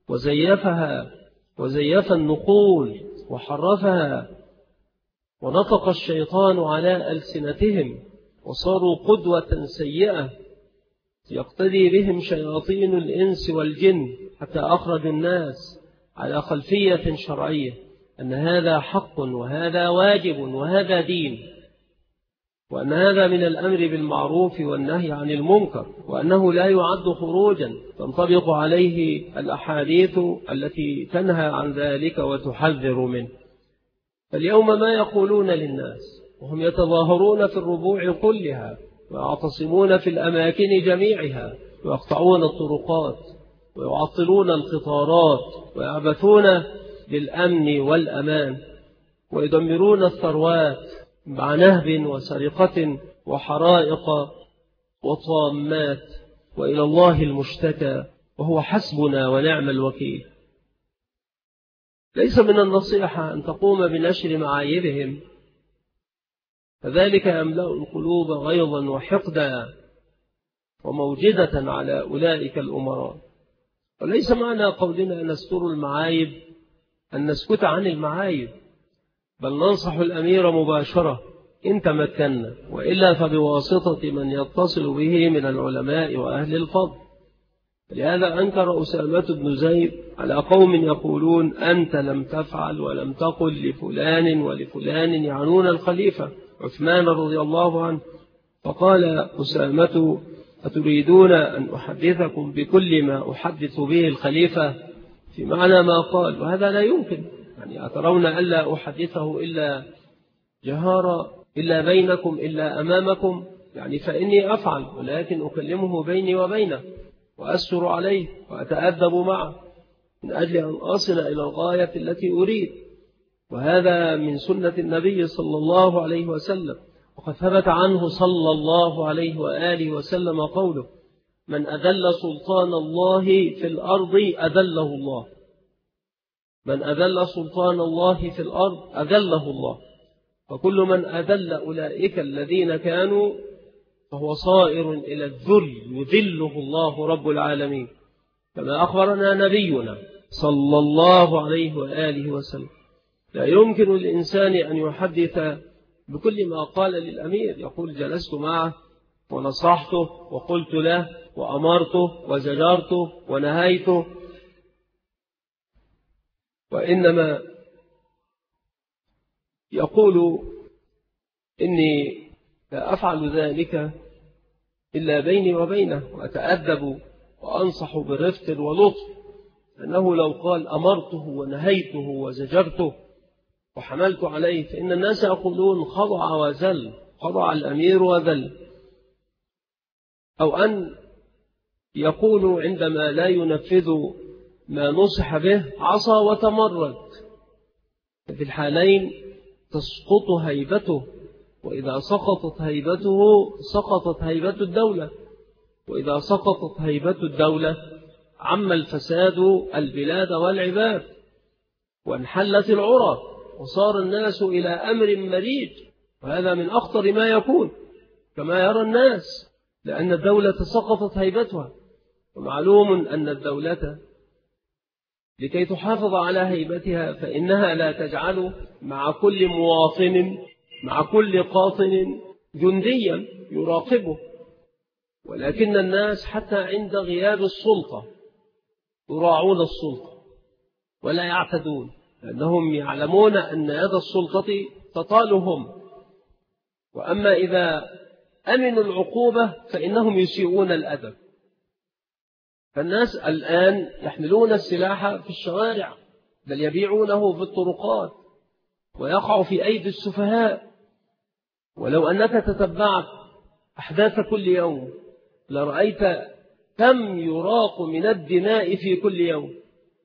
وزيف النقول وحرفها، ونطق الشيطان على ألسنتهم، وصاروا قدوة سيئة يقتدي بهم شياطين الإنس والجن، حتى أخرج الناس على خلفية شرعية أن هذا حق وهذا واجب وهذا دين، وأن هذا من الأمر بالمعروف والنهي عن المنكر، وأنه لا يعد خروجا تنطبق عليه الأحاديث التي تنهى عن ذلك وتحذر منه. فاليوم ما يقولون للناس وهم يتظاهرون في الربوع كلها ويعتصمون في الأماكن جميعها، ويقطعون الطرقات ويعطلون القطارات ويعبثون بالأمن والأمان، ويدمرون الثروات مع نهب وسرقة وحرائق وطامات، وإلى الله المشتكى، وهو حسبنا ونعم الوكيل. ليس من النصيحة أن تقوم بنشر معايبهم، فذلك يملأ القلوب غيظا وحقدا وموجدة على أولئك الأمراء. وليس معنى قولنا نستر المعايب أن نسكت عن المعايب، بل ننصح الأمير مباشرة إن تمكنا، وإلا فبواسطة من يتصل به من العلماء وأهل الفضل، لهذا أنكر أسامة بن زيد على قوم يقولون أنت لم تفعل ولم تقل لفلان ولفلان، يعنون الخليفة عثمان رضي الله عنه. فقال أسامة أتريدون أن أحدثكم بكل ما أحدث به الخليفة؟ في معنى ما قال، وهذا لا يمكن. يعني أترون ألا أحدثه إلا جهارا، إلا بينكم، إلا أمامكم؟ يعني فإني أفعل، ولكن أكلمه بيني وبينه وأسر عليه وأتأدب معه من أجل أن أصل إلى الغاية التي أريد. وهذا من سنة النبي صلى الله عليه وسلم. وقد ثبت عنه صلى الله عليه وآله وسلم قوله: من أذل سلطان الله في الأرض أذله الله. من أذل سلطان الله في الأرض أذله الله. فكل من أذل أولئك الذين كانوا فهو صائر إلى الذل يذله الله رب العالمين، كما أخبرنا نبينا صلى الله عليه وآله وسلم. لا يمكن للإنسان أن يحدث بكل ما قال للأمير، يقول جلست معه ونصحته وقلت له وأمرته وزجرته ونهيته، وإنما يقول إني لا أفعل ذلك إلا بيني وبينه، وأتأدب وأنصح برفق ولطف، أنه لو قال أمرته ونهيته وزجرته وحملت عليه فإن الناس يقولون خضع وذل، خضع الأمير وذل. أو أن يقولوا عندما لا ينفذ ما نصح به عصى وتمرد، في الحالين تسقط هيبته، وإذا سقطت هيبته سقطت هيبة الدولة، وإذا سقطت هيبة الدولة عم الفساد البلاد والعباد، وانحلت العرى، وصار الناس إلى أمر مريج. وهذا من أخطر ما يكون كما يرى الناس، لأن الدولة سقطت هيبتها. ومعلوم أن الدولة لكي تحافظ على هيبتها فإنها لا تجعل مع كل مواطن، مع كل قاطن جنديا يراقبه، ولكن الناس حتى عند غياب السلطة يراعون السلطة ولا يعتدون، لأنهم يعلمون أن يد السلطة تطالهم. وأما إذا أمنوا العقوبة فإنهم يسيئون الأدب. فالناس الآن يحملون السلاح في الشوارع، بل يبيعونه في الطرقات ويقع في أيدي السفهاء. ولو أنك تتبعت أحداث كل يوم لرأيت كم يراق من الدماء في كل يوم،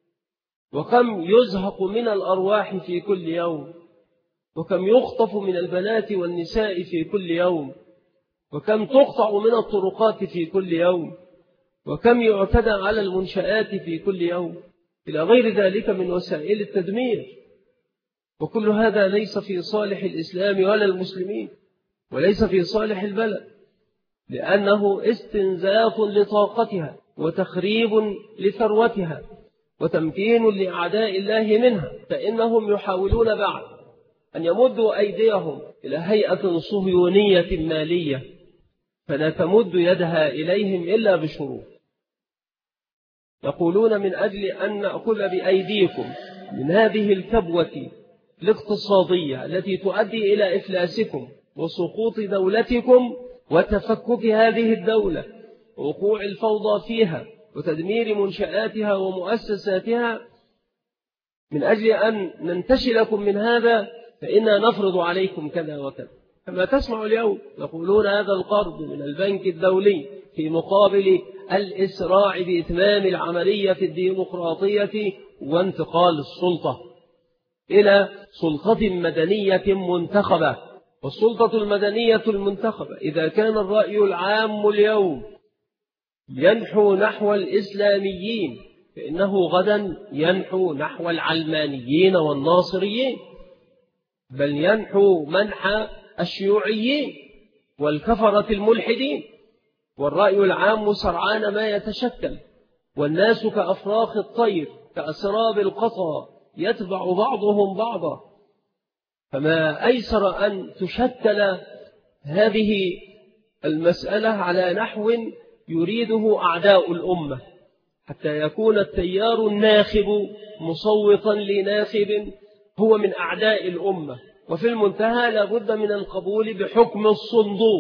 وكم يزهق من الأرواح في كل يوم، وكم يخطف من البنات والنساء في كل يوم، وكم تقطع من الطرقات في كل يوم، وكم يعتدى على المنشآت في كل يوم، إلى غير ذلك من وسائل التدمير. وكل هذا ليس في صالح الإسلام ولا المسلمين، وليس في صالح البلد، لأنه استنزاف لطاقتها وتخريب لثروتها وتمكين لأعداء الله منها. فإنهم يحاولون بعد أن يمدوا أيديهم إلى هيئة صهيونية مالية، فلا تمد يدها إليهم إلا بشروط. يقولون من أجل أن نأكل بأيديكم من هذه الكبوة الاقتصادية التي تؤدي إلى إفلاسكم وسقوط دولتكم وتفكك هذه الدولة ووقوع الفوضى فيها وتدمير منشآتها ومؤسساتها، من أجل أن ننتشلكم من هذا فإنا نفرض عليكم كذا وكذا. كما تسمع اليوم يقولون هذا القرض من البنك الدولي في مقابل الإسراع بإتمام العملية في الديمقراطية وانتقال السلطة إلى سلطة مدنية منتخبة. والسلطة المدنية المنتخبة إذا كان الرأي العام اليوم ينحو نحو الإسلاميين فإنه غدا ينحو نحو العلمانيين والناصريين، بل ينحو منحى الشيوعيين والكفرة الملحدين. والرأي العام سرعان ما يتشكل، والناس كأفراخ الطير كأسراب القطا يتبع بعضهم بعضا. فما أيسر أن تشكل هذه المسألة على نحو يريده أعداء الأمة، حتى يكون التيار الناخب مصوتا لناخب هو من أعداء الأمة، وفي المنتهى لابد من القبول بحكم الصندوق.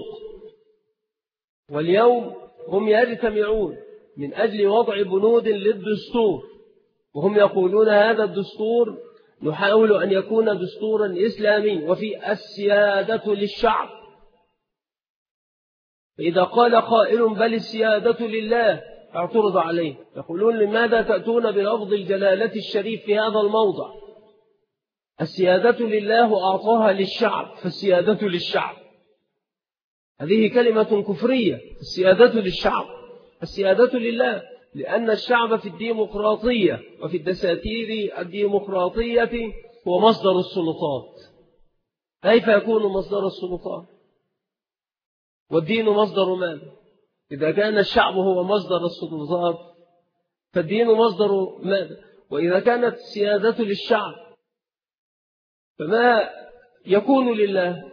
واليوم هم يجتمعون من أجل وضع بنود للدستور، وهم يقولون هذا الدستور نحاول أن يكون دستورا إسلامي وفي السيادة للشعب. فإذا قال قائل بل السيادة لله اعترض عليه، يقولون لماذا تأتون بلفظ الجلالة الشريف في هذا الموضع؟ السيادة لله وأعطاها للشعب، فالسيادة للشعب هذه كلمة كفرية. السيادة للشعب، السيادة لله، لأن الشعب في الديمقراطية وفي الدساتير الديمقراطية هو مصدر السلطات. كيف يكون مصدر السلطات والدين مصدر ماذا؟ إذا كان الشعب هو مصدر السلطات فالدين مصدر ماذا؟ وإذا كانت السيادة للشعب فما يكون لله؟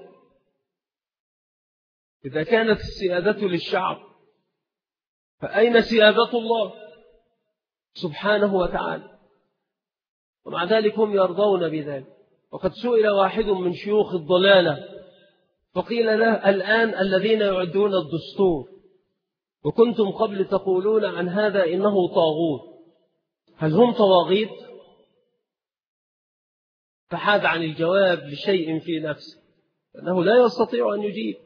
إذا كانت السيادة للشعب فأين سيادة الله سبحانه وتعالى؟ ومع ذلك هم يرضون بذلك. وقد سئل واحد من شيوخ الضلالة فقيل له الآن الذين يعدون الدستور وكنتم قبل تقولون عن هذا إنه طاغوت، هل هم طواغيت؟ فحاد عن الجواب لشيء في نفسه أنه لا يستطيع أن يجيب.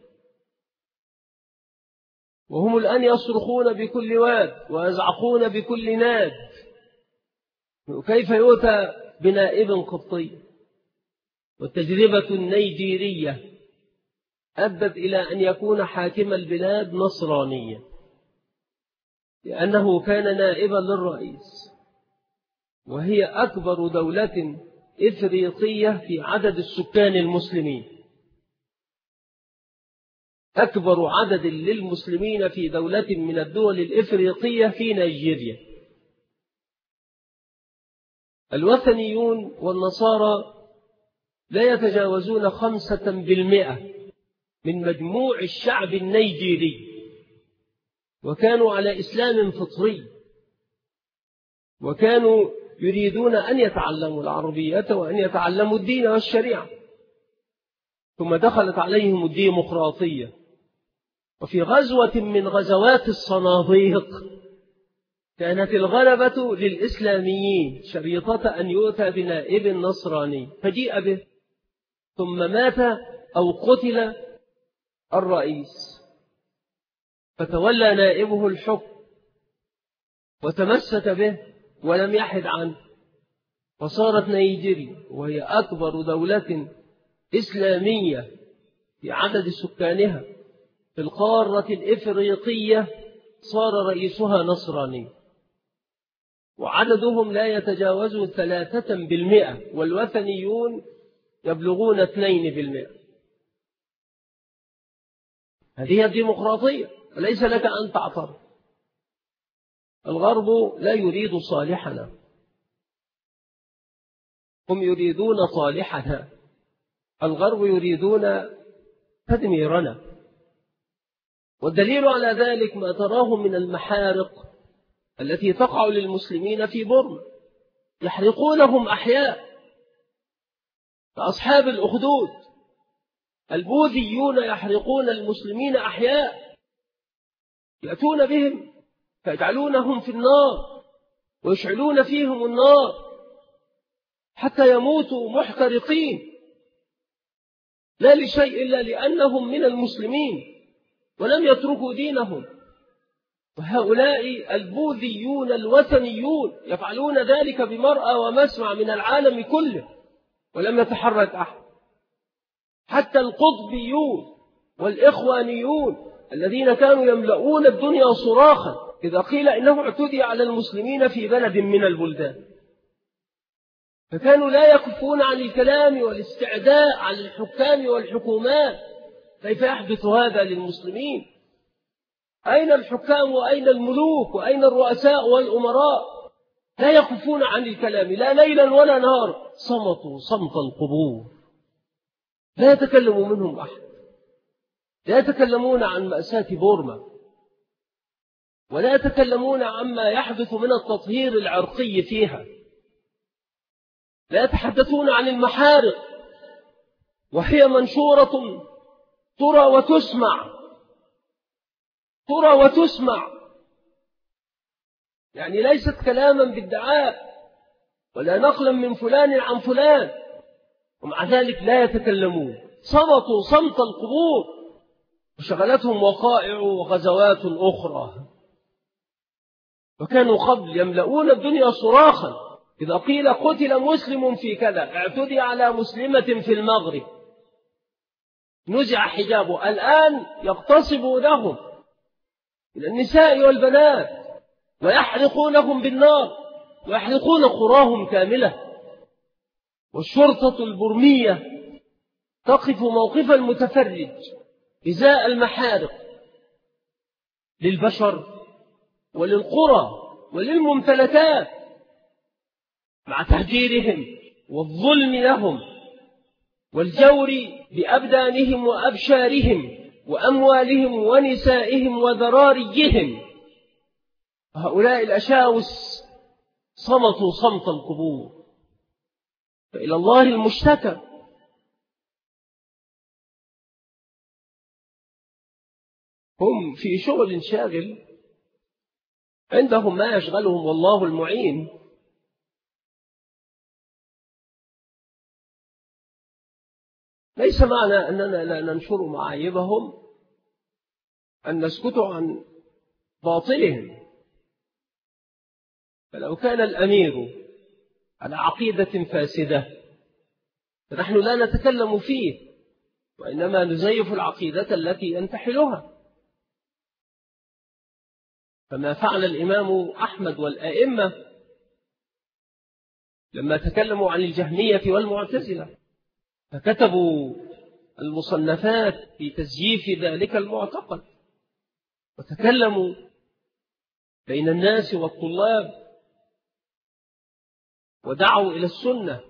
وهم الآن يصرخون بكل واد ويزعقون بكل ناد، كيف يؤتى بنائب قبطي؟ والتجربة النيجيرية أدت إلى أن يكون حاكم البلاد نصرانيا، لأنه كان نائبا للرئيس، وهي أكبر دولة إفريقية في عدد السكان المسلمين، أكبر عدد للمسلمين في دولة من الدول الإفريقية في نيجيريا. الوثنيون والنصارى لا يتجاوزون 5% من مجموع الشعب النيجيري، وكانوا على إسلام فطري، وكانوا يريدون أن يتعلموا العربية وأن يتعلموا الدين والشريعة. ثم دخلت عليهم الديمقراطية، وفي غزوة من غزوات الصناديق كانت الغلبة للإسلاميين شريطة أن يؤتى بنائب نصراني، فجيء به ثم مات أو قتل الرئيس، فتولى نائبه الحكم وتمسك به ولم يحد عنه، فصارت نيجيريا وهي أكبر دولة إسلامية في عدد سكانها في القارة الإفريقية، صار رئيسها نصراني، وعددهم لا يتجاوز 3%، والوثنيون يبلغون 2%. هذه الديمقراطية، وليس لك أن تعترض. الغرب لا يريد صالحنا، هم يريدون صالحنا. الغرب يريدون تدميرنا، والدليل على ذلك ما تراه من المحارق التي تقع للمسلمين في بورما، يحرقونهم أحياء كأصحاب الأخدود. البوذيون يحرقون المسلمين أحياء، يأتون بهم فيجعلونهم في النار ويشعلون فيهم النار حتى يموتوا محترقين، لا لشيء إلا لأنهم من المسلمين ولم يتركوا دينهم. وهؤلاء البوذيون الوثنيون يفعلون ذلك بمرأى ومسمع من العالم كله ولم يتحرك أحد. حتى القطبيون والإخوانيون الذين كانوا يملؤون الدنيا صراخا إذا قيل إنه اعتدي على المسلمين في بلد من البلدان، فكانوا لا يكفون عن الكلام والاستعداء على الحكام والحكومات. كيف يحدث هذا للمسلمين؟ أين الحكام وأين الملوك وأين الرؤساء والأمراء؟ لا يكفون عن الكلام لا ليلا ولا نهار، صمتوا صمت القبور، لا يتكلم منهم أحد، لا يتكلمون عن مأساة بورما. ولا يتكلمون عما يحدث من التطهير العرقي فيها، لا يتحدثون عن المحارق وهي منشورة ترى وتسمع، يعني ليست كلاما بالدعاء ولا نقلا من فلان عن فلان، ومع ذلك لا يتكلمون، صمتوا صمت القبور وشغلتهم وقائع وغزوات أخرى. وكانوا قبل يملؤون الدنيا صراخا، إذا قيل قتل مسلم في كذا، اعتدي على مسلمة في المغرب، نزع حجابه، الآن يغتصبوا لهم من النساء والبنات ويحرقونهم بالنار ويحرقون قراهم كاملة. والشرطة البرمية تقف موقف المتفرج إزاء المحارق للبشر وللقرى وللممتلكات، مع تهجيرهم والظلم لهم والجور بأبدانهم وأبشارهم وأموالهم ونسائهم وذراريهم. هؤلاء الأشاوس صمتوا صمت القبور، فإلى الله المشتكى. هم في شغل شاغل، عندهم ما يشغلهم والله المعين. ليس معنى أننا لا ننشر معايبهم أن نسكت عن باطلهم، فلو كان الأمير على عقيدة فاسدة فنحن لا نتكلم فيه، وإنما نزيف العقيدة التي ينتحلها، فما فعل الإمام أحمد والأئمة لما تكلموا عن الجهمية والمعتزلة، فكتبوا المصنفات في تزييف ذلك المعتقد، وتكلموا بين الناس والطلاب، ودعوا إلى السنة،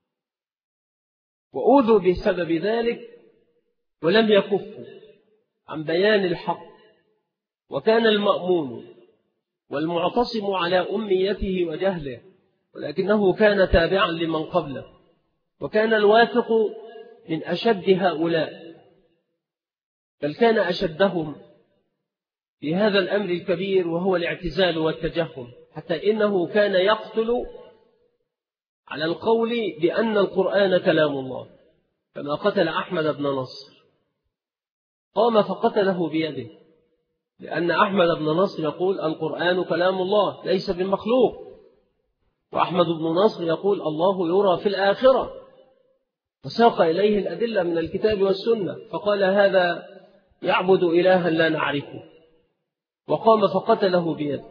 وأوذوا بسبب ذلك ولم يكفوا عن بيان الحق. وكان المأمون والمعتصم على أميته وجهله، ولكنه كان تابعا لمن قبله، وكان الواثق من أشد هؤلاء، بل كان أشدهم في هذا الأمر الكبير وهو الاعتزال والتجهم، حتى إنه كان يقتل على القول بأن القرآن كلام الله، كما قتل أحمد بن نصر، قام فقتله بيده، لأن أحمد بن نصر يقول القرآن كلام الله ليس بمخلوق، وأحمد بن نصر يقول الله يرى في الآخرة، فساق إليه الأدلة من الكتاب والسنة، فقال هذا يعبد إلها لا نعرفه، وقام فقتله بيده.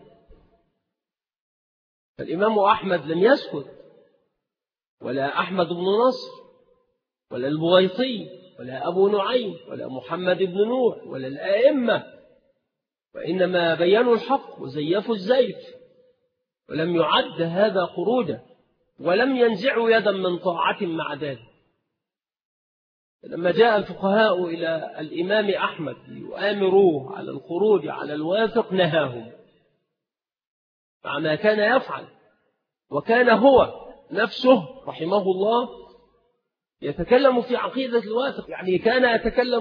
فالإمام أحمد لم يسكت، ولا أحمد بن نصر ولا البغيطي ولا أبو نعيم ولا محمد بن نوح ولا الآئمة، وإنما بيّنوا الحق وزيفوا الزيف، ولم يعد هذا خروجا، ولم ينزعوا يدا من طاعة مع ذلك. لما جاء الفقهاء إلى الإمام أحمد ليؤامروه على الخروج على الواثق نهاهم مع ما كان يفعل، وكان هو نفسه رحمه الله يتكلم في عقيدة الواثق، يعني كان يتكلم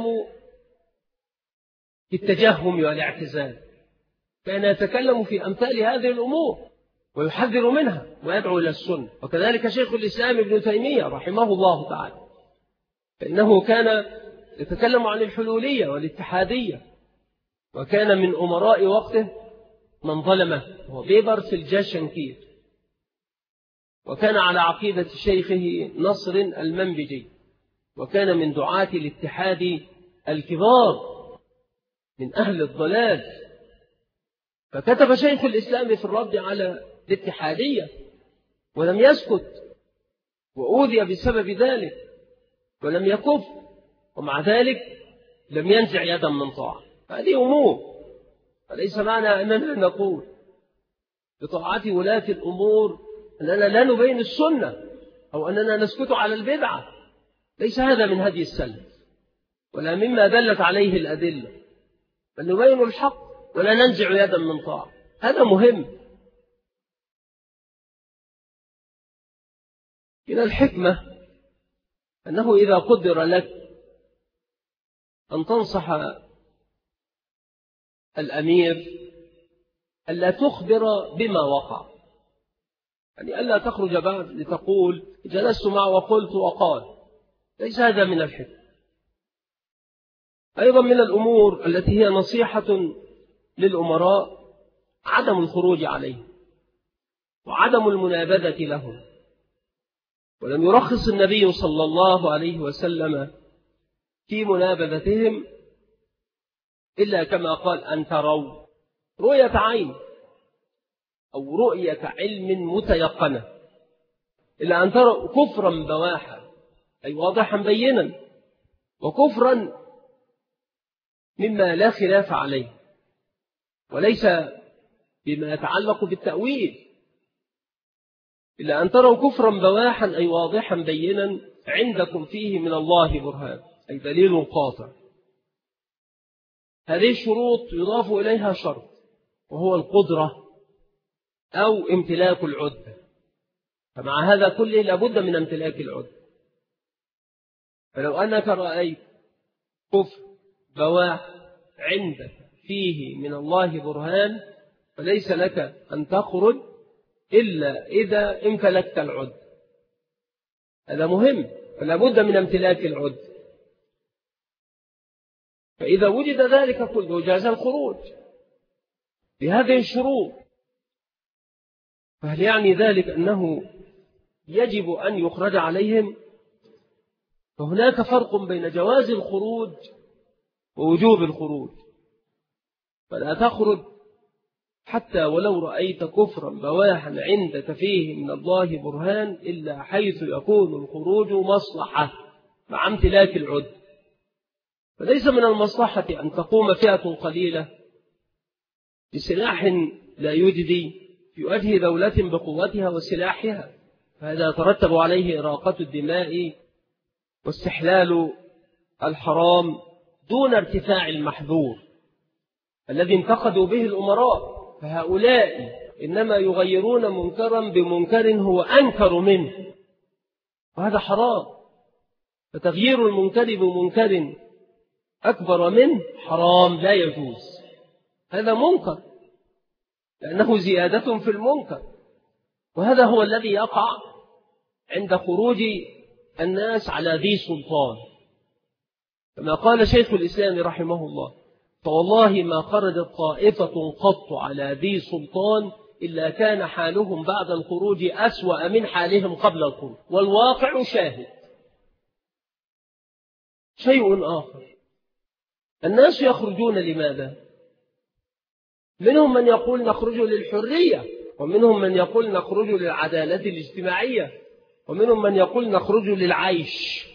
في التجهم والاعتزال، كان يتكلم في أمثال هذه الأمور ويحذر منها ويدعو إلى السنة. وكذلك شيخ الإسلام ابن تيمية رحمه الله تعالى، فإنه كان يتكلم عن الحلولية والاتحادية، وكان من أمراء وقته من ظلمه هو بيبرس الجاشنكير، وكان على عقيدة شيخه نصر المنبجي، وكان من دعاة الاتحاد الكبار من أهل الضلال. فكتب شيخ الإسلام في الرد على الاتحادية ولم يسكت، وأوذي بسبب ذلك ولم يكف، ومع ذلك لم ينزع يدا من طاعة. هذه أمور، فليس معنى أننا نقول بطاعة ولاة الأمور أننا لا نبين السنة أو أننا نسكت على البدعة، ليس هذا من هدي السلف ولا مما دلت عليه الأدلة، بل نبين الحق ولا ننزع يدا من طاعة. هذا مهم. إلى الحكمة أنه إذا قدر لك أن تنصح الأمير ألا تخبر بما وقع، يعني ألا تخرج بعد لتقول جلست معه وقلت وقال، ليس هذا من الحكمة. أيضا من الأمور التي هي نصيحة للأمراء عدم الخروج عليه وعدم المنابذة لهم. ولم يرخص النبي صلى الله عليه وسلم في منابذتهم إلا كما قال أن تروا رؤية عين أو رؤية علم متيقنة، إلا أن تروا كفرا بواحا أي واضحا بينا، وكفرا مما لا خلاف عليه وليس بما يتعلق بالتأويل، إلا أن تروا كفرا بواحا أي واضحا بينا عندكم فيه من الله برهان أي دليل قاطع. هذه الشروط يضاف إليها شرط وهو القدرة أو امتلاك العدة، فمع هذا كله لابد من امتلاك العدة. فلو أنك رأيت كفر بواح عندك فيه من الله برهان فليس لك أن تخرج إلا إذا امتلكت العدة. هذا مهم، فلابد من امتلاك العدة. فإذا وجد ذلك كله جاز الخروج بهذه الشروط. فهل يعني ذلك أنه يجب أن يخرج عليهم؟ فهناك فرق بين جواز الخروج ووجوب الخروج. فلا تخرج حتى ولو رأيت كفرا بواحا عندك فيه من الله برهان إلا حيث يكون الخروج مصلحة مع امتلاك العدة. فليس من المصلحة أن تقوم فئة قليلة بسلاح لا يجدي في وجه دولة بقوتها وسلاحها، فهذا يترتب عليه إراقة الدماء واستحلال الحرام دون ارتفاع المحذور الذي انتقدوا به الأمراء. فهؤلاء إنما يغيرون منكرا بمنكر هو أنكر منه، وهذا حرام. فتغيير المنكر بمنكر أكبر منه حرام لا يجوز. هذا منكر لأنه زيادة في المنكر، وهذا هو الذي يقع عند خروج الناس على ذي سلطان. كما قال شيخ الإسلام رحمه الله: فوالله ما خرجت طائفة قط على ذي سلطان إلا كان حالهم بعد الخروج أسوأ من حالهم قبل الخروج، والواقع شاهد. شيء آخر، الناس يخرجون لماذا؟ منهم من يقول نخرج للحرية، ومنهم من يقول نخرج للعدالة الاجتماعية، ومنهم من يقول نخرج للعيش.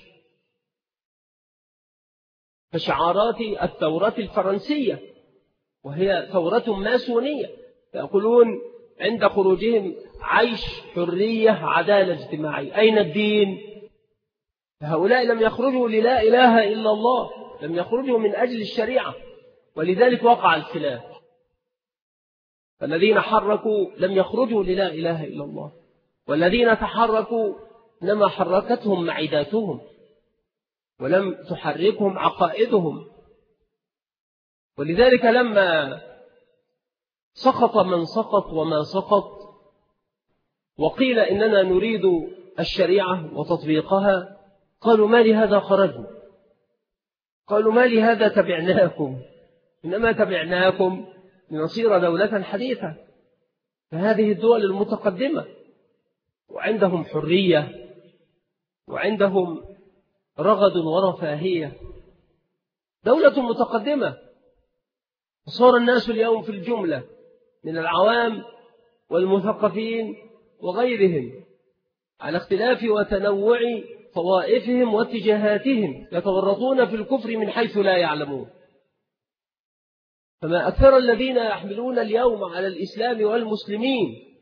فشعارات الثورة الفرنسية وهي ثورة ماسونية يقولون عند خروجهم عيش، حرية، عدالة اجتماعية. أين الدين؟ هؤلاء لم يخرجوا للا إله إلا الله، لم يخرجوا من أجل الشريعة، ولذلك وقع الخلاف. فالذين حركوا لم يخرجوا للا إله إلا الله، والذين تحركوا إنما حركتهم معداتهم ولم تحركهم عقائدهم. ولذلك لما سقط من سقط وما سقط وقيل إننا نريد الشريعة وتطبيقها، قالوا ما لهذا خرجنا؟ قالوا ما لهذا تبعناكم؟ إنما تبعناكم لنصير دولة حديثة. فهذه الدول المتقدمة وعندهم حرية وعندهم رغد ورفاهية، دولة متقدمة. صار الناس اليوم في الجملة من العوام والمثقفين وغيرهم على اختلاف وتنوع طوائفهم واتجاهاتهم يتورطون في الكفر من حيث لا يعلمون. فما أكثر الذين يحملون اليوم على الإسلام والمسلمين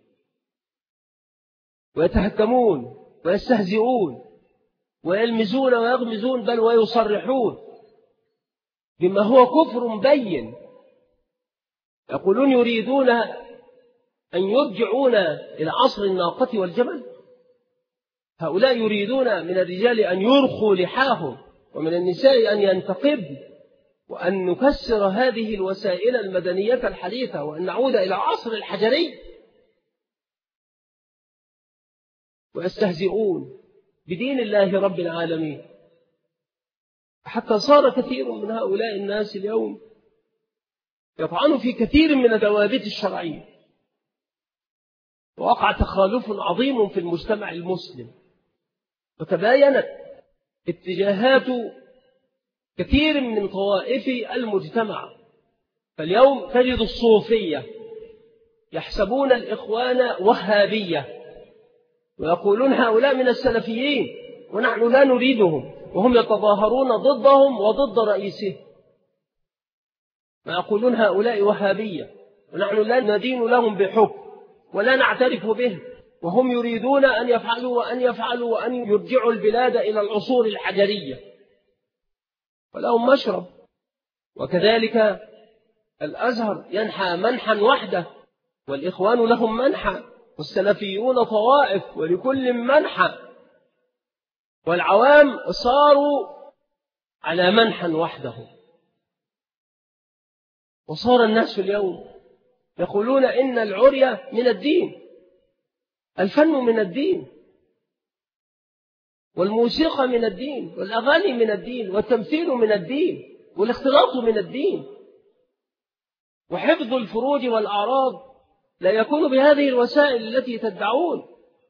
ويتهكمون ويستهزئون ويلمزون ويغمزون بل ويصرحون بما هو كفر بين يقولون يريدون أن يرجعون إلى عصر الناقة والجمل. هؤلاء يريدون من الرجال أن يرخوا لحاهم ومن النساء أن ينتقبن، وأن نكسر هذه الوسائل المدنية الحديثة وأن نعود إلى عصر الحجري. ويستهزئون بدين الله رب العالمين، حتى صار كثير من هؤلاء الناس اليوم يطعنوا في كثير من الثوابت الشرعية، ووقع تخالف عظيم في المجتمع المسلم، وتباينت اتجاهات كثير من طوائف المجتمع. فاليوم تجد الصوفية يحسبون الإخوان وهابية ويقولون هؤلاء من السلفيين ونحن لا نريدهم، وهم يتظاهرون ضدهم وضد رئيسه. ويقولون هؤلاء وهابية ونحن لا ندين لهم بحكم ولا نعترف به، وهم يريدون أن يفعلوا وأن يفعلوا وأن يرجعوا البلاد إلى العصور الحجرية ولهم مشرب. وكذلك الأزهر ينحى منحا وحده، والإخوان لهم منحى، والسلفيون طوائف ولكل منحى، والعوام صاروا على منحى وحده. وصار الناس اليوم يقولون إن العري من الدين، الفن من الدين، والموسيقى من الدين، والأغاني من الدين، والتمثيل من الدين، والاختلاط من الدين، وحفظ الفروج والأعراض لا يكون بهذه الوسائل التي تدعون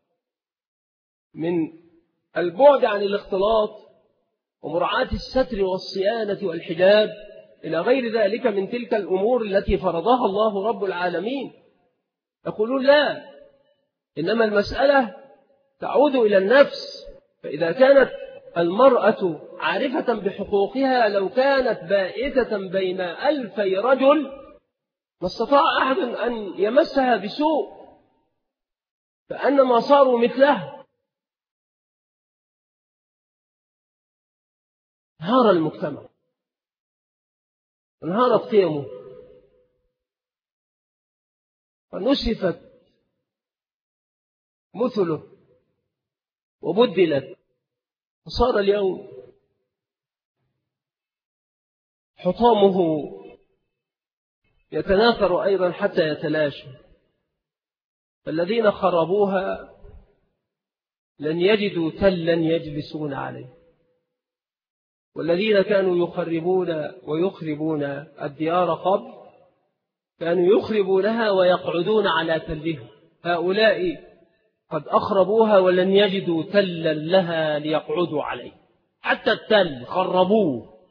من البعد عن الاختلاط ومراعاة الستر والصيانة والحجاب إلى غير ذلك من تلك الأمور التي فرضها الله رب العالمين. يقولون لا، إنما المسألة تعود إلى النفس. فإذا كانت المرأة عارفة بحقوقها لو كانت بائتة بين 2000 رجل ما استطاع أحد أن يمسها بسوء، فأنما صاروا مثله. انهار المجتمع، انهارت قيمه، ونسفت مثله وبدلت، وصار اليوم حطامه يتناثر أيضا حتى يتلاشى. فالذين خربوها لن يجدوا تلا يجلسون عليه، والذين كانوا يخربون ويخربون الديار قبل كانوا يخربونها ويقعدون على تلها. هؤلاء قد أخربوها ولن يجدوا تلا لها ليقعدوا عليه، حتى التل خربوه.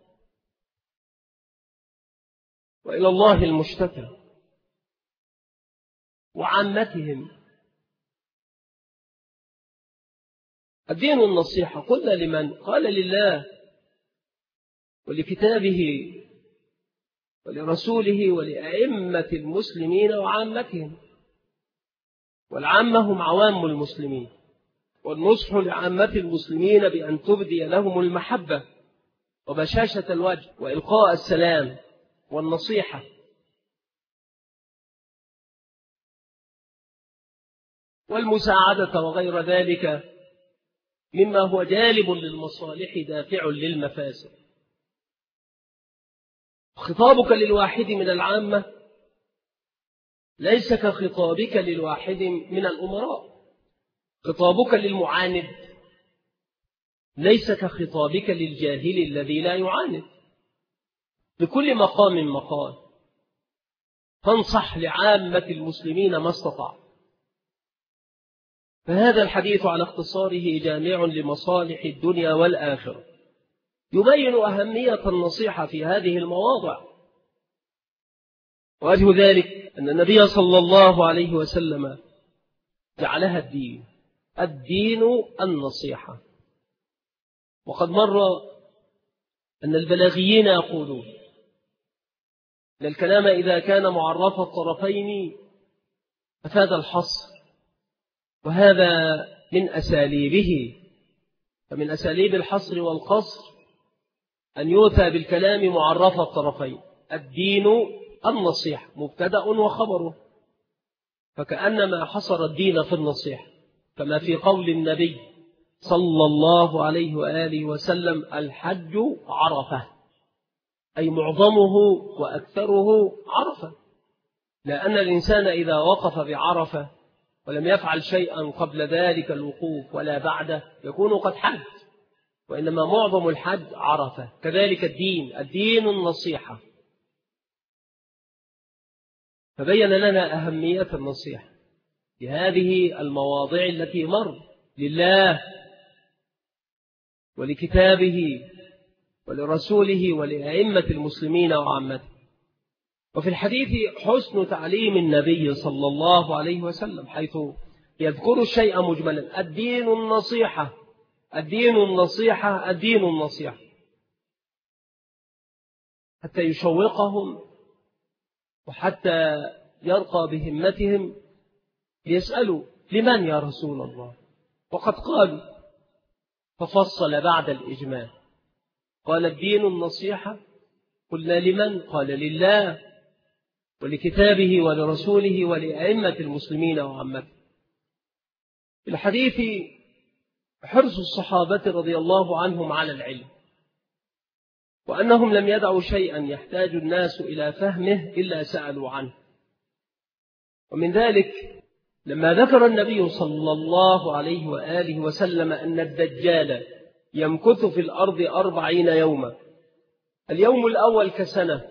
وإلى الله المشتكى. وعامتهم الدين النصيحة. قلنا لمن؟ قال لله ولكتابه ولرسوله ولأئمة المسلمين وعامتهم. والعامة هم عوام المسلمين، والنصح لعامة المسلمين بأن تبدي لهم المحبة وبشاشة الوجه وإلقاء السلام والنصيحة. والمساعدة وغير ذلك مما هو جالب للمصالح دافع للمفاسد. خطابك للواحد من العامة ليس كخطابك للواحد من الأمراء. خطابك للمعاند ليس كخطابك للجاهل الذي لا يعاند. لكل مقام مقال، فانصح لعامة المسلمين ما استطاع. فهذا الحديث على اختصاره جامع لمصالح الدنيا والآخرة، يبين أهمية النصيحة في هذه المواضع. ووجه ذلك أن النبي صلى الله عليه وسلم جعلها الدين النصيحة. وقد مر أن البلاغيين يقولون أن الكلام إذا كان معرف الطرفين أفاد الحصر، وهذا من أساليبه. فمن أساليب الحصر والقصر أن يؤتى بالكلام معرف الطرفين. الدين النصيحة مبتدأ وخبره، فكأنما حصر الدين في النصيحة، كما في قول النبي صلى الله عليه وآله وسلم: الحج عرفة، أي معظمه وأكثره عرفة، لأن الإنسان إذا وقف بعرفة ولم يفعل شيئا قبل ذلك الوقوف ولا بعده يكون قد حج، وإنما معظم الحج عرفة. كذلك الدين النصيحة، فبين لنا أهمية النصيحة في هذه المواضع التي مر لله ولكتابه ولرسوله ولأئمة المسلمين وعامته. وفي الحديث حسن تعليم النبي صلى الله عليه وسلم، حيث يذكر الشيء مجملا: الدين النصيحة، الدين النصيحة، الدين النصيحة، حتى يشوقهم وحتى يرقى بهمتهم ليسألوا: لمن يا رسول الله؟ وقد قالوا، ففصل بعد الإجمال قال: الدين النصيحة. قلنا: لمن؟ قال: لله ولكتابه ولرسوله ولأئمة المسلمين وعامته. في الحديث حرص الصحابة رضي الله عنهم على العلم، وأنهم لم يدعوا شيئا يحتاج الناس إلى فهمه إلا سألوا عنه. ومن ذلك لما ذكر النبي صلى الله عليه وآله وسلم أن الدجال يمكث في الأرض 40 يوما، اليوم الأول كسنة،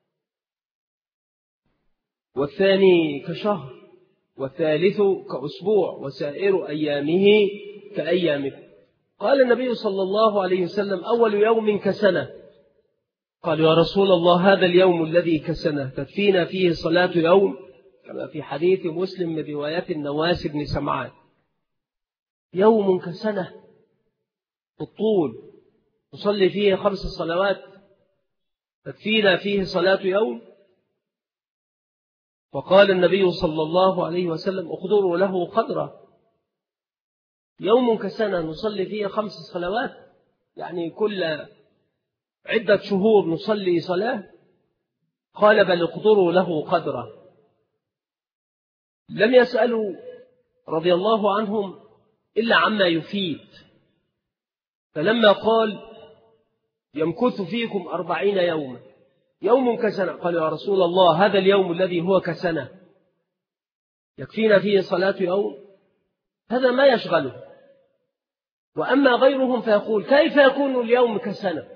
والثاني كشهر، والثالث كأسبوع، وسائر أيامه كأيامكم. قال النبي صلى الله عليه وسلم: أول يوم كسنة. قالوا: يا رسول الله، هذا اليوم الذي كسنة تكفينا فيه صلاة يوم؟ كما في حديث مسلم من رواية النواس بن سمعان: يوم كسنة بالطول نصلي فيه 5 صلوات تكفينا فيه صلاة يوم؟ وقال النبي صلى الله عليه وسلم: اقدروا له قدره. يوم كسنة نصلي فيه 5 صلوات، يعني كل عدة شهور نصلي صلاة؟ قال: بل اقدروا له قدره. لم يسألوا رضي الله عنهم إلا عما يفيد، فلما قال: يمكث فيكم 40 يوما، يوم كسنة، قالوا: يا رسول الله، هذا اليوم الذي هو كسنة يكفينا فيه صلاة يوم؟ هذا ما يشغله. وأما غيرهم فيقول: كيف يكون اليوم كسنة؟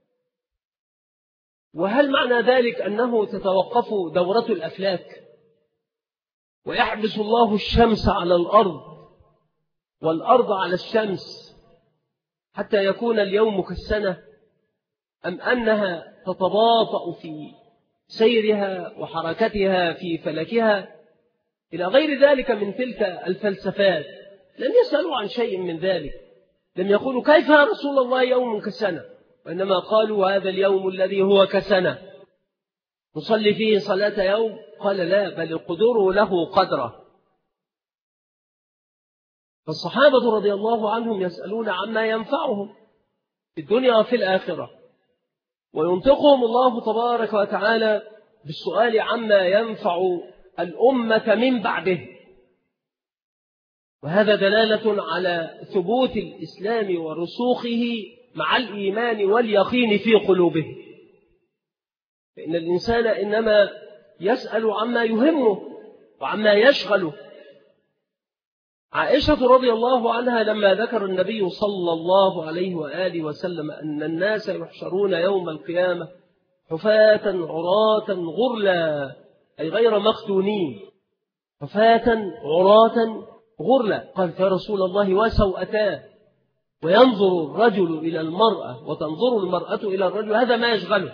وهل معنى ذلك أنه تتوقف دورة الأفلاك ويحبس الله الشمس على الأرض والأرض على الشمس حتى يكون اليوم كالسنة، أم أنها تتباطأ في سيرها وحركتها في فلكها إلى غير ذلك من تلك الفلسفات؟ لم يسألوا عن شيء من ذلك، لم يقولوا: كيف يا رسول الله يوم كسنة؟ وإنما قالوا: هذا اليوم الذي هو كسنة نصلي فيه صلاة يوم؟ قال: لا، بل اقدروا له قدره. فالصحابة رضي الله عنهم يسألون عما ينفعهم في الدنيا وفي الآخرة، وينطقهم الله تبارك وتعالى بالسؤال عما ينفع الأمة من بعده. وهذا دلالة على ثبوت الإسلام ورسوخه مع الإيمان واليقين في قلوبه، فإن الإنسان إنما يسأل عما يهمه وعما يشغله. عائشة رضي الله عنها لما ذكر النبي صلى الله عليه وآله وسلم أن الناس يحشرون يوم القيامة حفاة عراة غرلا، أي غير مختونين، حفاة عراة غرلا، قالت: يا رسول الله، وسوءتاه، وينظر الرجل إلى المرأة وتنظر المرأة إلى الرجل، هذا ما يشغله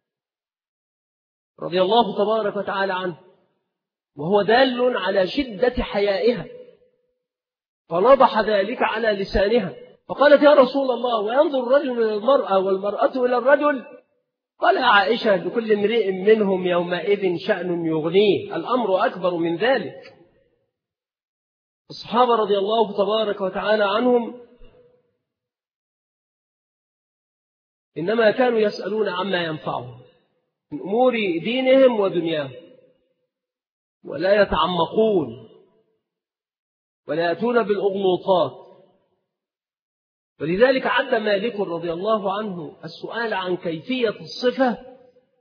رضي الله تبارك وتعالى عنه، وهو دال على شدة حيائها، فنضح ذلك على لسانها، فقالت: يا رسول الله، وينظر الرجل إلى المرأة والمرأة إلى الرجل؟ قال: يا عائشة، لكل امرئ منهم يومئذ شأن يغنيه، الأمر أكبر من ذلك. الصحابة رضي الله تبارك وتعالى عنهم إنما كانوا يسألون عما ينفعهم، من أمور دينهم ودنياهم، ولا يتعمقون ولا يأتون بالأغلوطات. ولذلك عد مالك رضي الله عنه السؤال عن كيفية الصفة،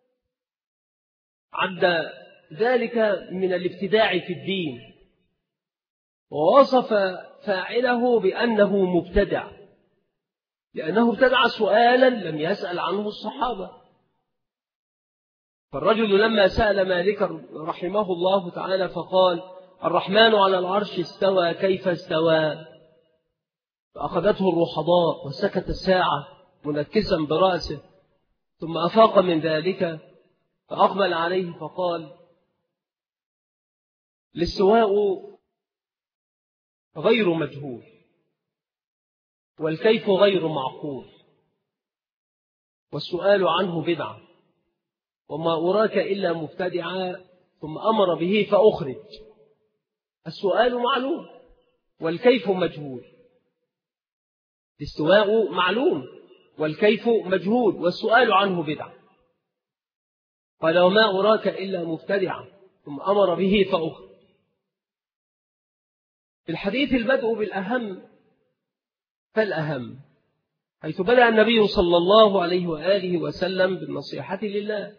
عد ذلك من الابتداع في الدين، ووصف فاعله بأنه مبتدع، لأنه ابتدع سؤالا لم يسأل عنه الصحابة. فالرجل لما سأل مالك رحمه الله تعالى فقال: الرحمن على العرش استوى، كيف استوى؟ فأخذته الرحضاء وسكت ساعة منكسا برأسه، ثم أفاق من ذلك فأقبل عليه فقال: الاستواء غير مجهول، والكيف غير معقول، والسؤال عنه بدعة، وما أراك إلا مبتدعا. ثم أمر به فأخرج. السؤال معلوم والكيف مجهول، الاستواء معلوم والكيف مجهول، والسؤال عنه بدعة. قال: وما أراك إلا مبتدعا، ثم أمر به فأخرج. في الحديث البدء بالأهم فالأهم، حيث بدأ النبي صلى الله عليه وآله وسلم بالنصيحة لله،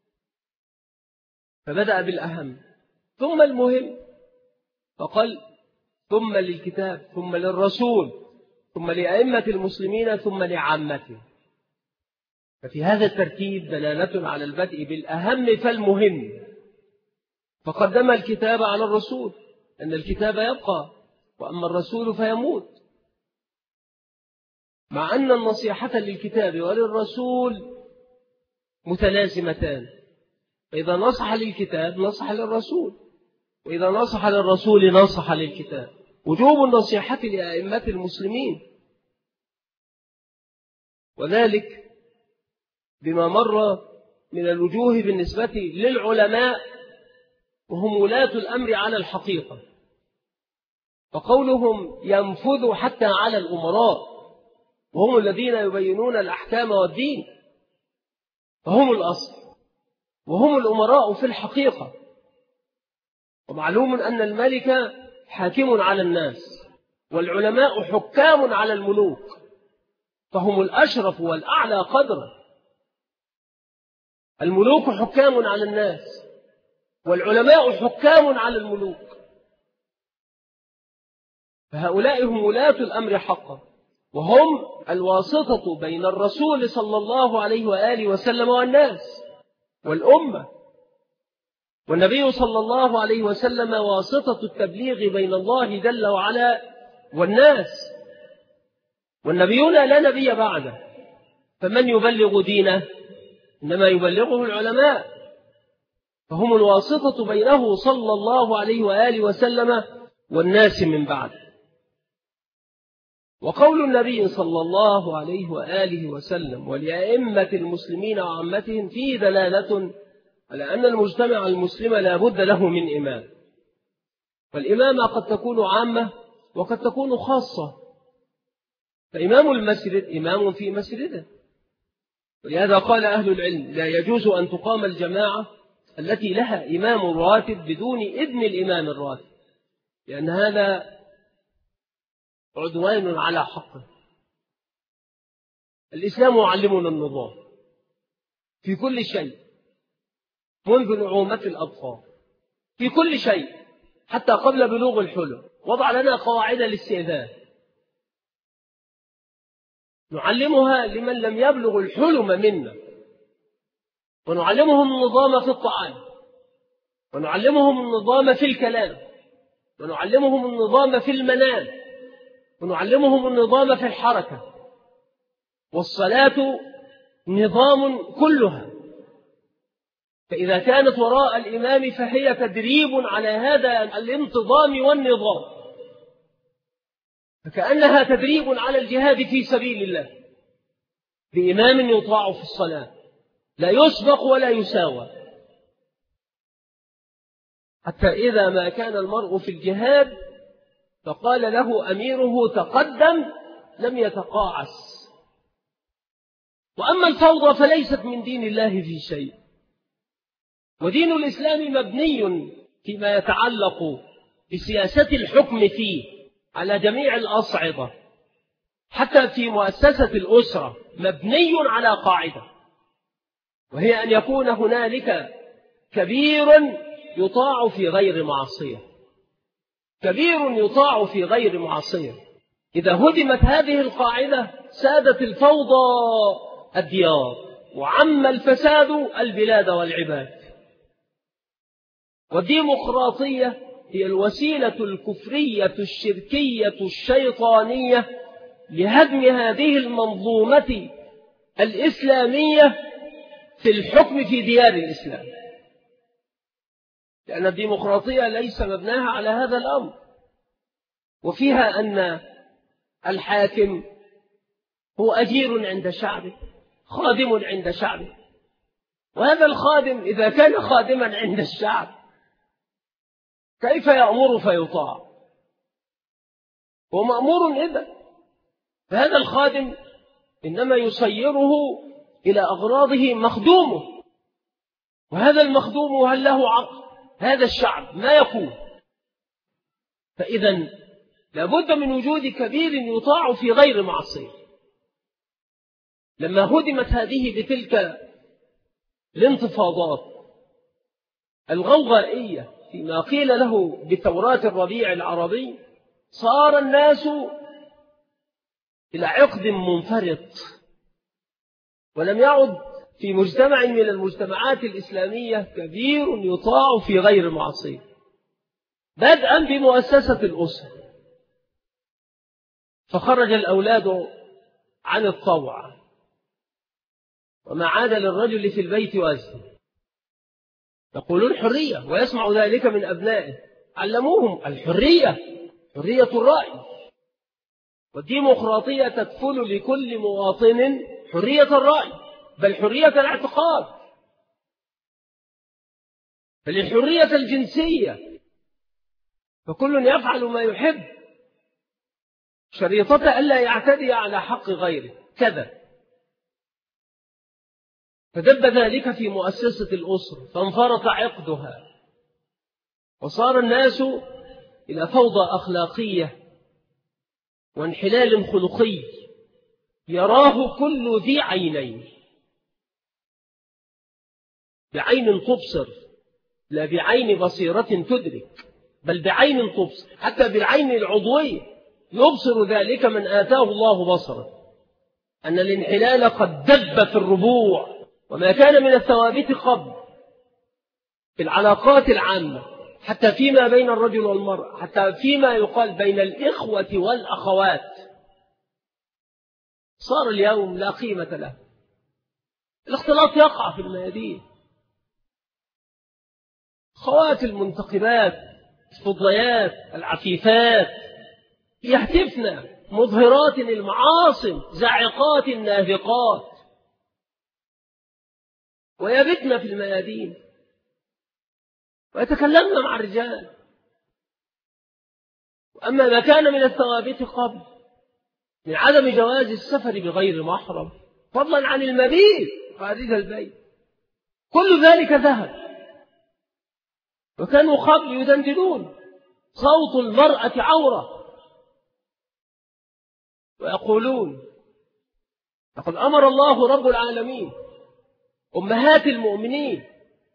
فبدأ بالأهم ثم المهم، فقال: ثم للكتاب، ثم للرسول، ثم لأئمة المسلمين، ثم لعامته. ففي هذا الترتيب دلالة على البدء بالأهم فالمهم، فقدم الكتاب على الرسول، أن الكتاب يبقى، وأما الرسول فيموت، مع أن النصيحة للكتاب وللرسول متلازمتان، فإذا نصح للكتاب نصح للرسول، وإذا نصح للرسول نصح للكتاب. وجوب النصيحة لأئمة المسلمين، وذلك بما مر من الوجوه بالنسبة للعلماء، وهم ولاة الأمر على الحقيقة، فقولهم ينفذ حتى على الأمراء، وهم الذين يبينون الأحكام والدين، فهم الأصل، وهم الأمراء في الحقيقة. ومعلوم أن الملك حاكم على الناس، والعلماء حكام على الملوك، فهم الأشرف والأعلى قدرا. الملوك حكام على الناس، والعلماء حكام على الملوك، فهؤلاء هم ولاة الأمر حقا، وهم الواسطة بين الرسول صلى الله عليه وآله وسلم والناس والأمة. والنبي صلى الله عليه وسلم واسطة التبليغ بين الله جل وعلا والناس، والنبيون لا نبي بعده، فمن يبلغ دينه؟ إنما يبلغه العلماء، فهم الواسطة بينه صلى الله عليه وآله وسلم والناس من بعد. وقول النبي صلى الله عليه وآله وسلم ولأئمة المسلمين وعامتهم فيه دلالة على أن المجتمع المسلم لا بد له من إمام، والإمامة قد تكون عامة وقد تكون خاصة، فإمام المسجد إمام في مسجده، ولهذا قال أهل العلم: لا يجوز أن تقام الجماعة التي لها إمام راتب بدون إذن الإمام الراتب، لأن هذا عدوان على حقه. الإسلام يعلمنا النظام في كل شيء، منذ نعومة الأطفال، في كل شيء حتى قبل بلوغ الحلم. وضع لنا قواعد الاستئذان نعلمها لمن لم يبلغ الحلم منا، ونعلمهم النظام في الطعام، ونعلمهم النظام في الكلام، ونعلمهم النظام في المنام، ونعلمهم النظام في الحركة. والصلاة نظام كلها، فإذا كانت وراء الإمام فهي تدريب على هذا الانتظام والنظام، فكأنها تدريب على الجهاد في سبيل الله بإمام يطاع في الصلاة، لا يسبق ولا يساوى، حتى إذا ما كان المرء في الجهاد فقال له أميره تقدم لم يتقاعس. وأما الفوضى فليست من دين الله في شيء، ودين الإسلام مبني فيما يتعلق بسياسة الحكم فيه على جميع الأصعدة، حتى في مؤسسة الأسرة مبني على قاعدة، وهي أن يكون هنالك كبير يطاع في غير معصية، كبير يطاع في غير معصية. إذا هدمت هذه القاعدة سادت الفوضى الديار وعم الفساد البلاد والعباد. والديمقراطية هي الوسيلة الكفرية الشركية الشيطانية لهدم هذه المنظومة الإسلامية في الحكم في ديار الإسلام، لأن الديمقراطية ليس مبناها على هذا الأمر، وفيها أن الحاكم هو أجير عند شعبه، خادم عند شعبه، وهذا الخادم إذا كان خادما عند الشعب كيف يأمر فيطاع؟ هو مأمور إذا، فهذا الخادم إنما يسيره إلى أغراضه مخدومه، وهذا المخدوم هل له عقل؟ هذا الشعب ما يكون. فإذا لابد من وجود كبير يطاع في غير معصية. لما هدمت هذه بتلك الانتفاضات الغوغائية فيما قيل له بثورات الربيع العربي، صار الناس إلى عقد منفرط، ولم يعد في مجتمع من المجتمعات الإسلامية كبير يطاع في غير معصية، بدءا بمؤسسة الأسرة. فخرج الأولاد عن الطوع، وما عاد للرجل في البيت وزن، يقولون الحرية ويسمع ذلك من أبنائه، علموهم الحرية، حرية الرأي، والديمقراطية تكفل لكل مواطن حرية الرأي، بل حرية الاعتقاد، بل الحرية الجنسية، فكل يفعل ما يحب، شريطته ألا يعتدي على حق غيره كذا. فدب ذلك في مؤسسة الأسرة فانفرط عقدها، وصار الناس إلى فوضى أخلاقية وانحلال خلقي يراه كل ذي عينين، بعين تبصر لا بعين بصيرة تدرك، بل بعين تبصر، حتى بالعين العضوية يبصر ذلك من آتاه الله بصرا، أن الانحلال قد دب في الربوع، وما كان من الثوابت قبل في العلاقات العامة، حتى فيما بين الرجل والمرأة، حتى فيما يقال بين الإخوة والأخوات، صار اليوم لا قيمة له. الاختلاط يقع في الميادين، خوات المنتقبات الفضليات العفيفات يهتفن مظهرات المعاصم زاعقات نافقات، ويبتن في الميادين ويتكلمن مع الرجال. وأما ما كان من الثوابت قبل من عدم جواز السفر بغير محرم، فضلا عن المبيت خارج البيت، كل ذلك ذهب. وكانوا قبل يدندنون صوت المرأة عورة، ويقولون لقد أمر الله رب العالمين أمهات المؤمنين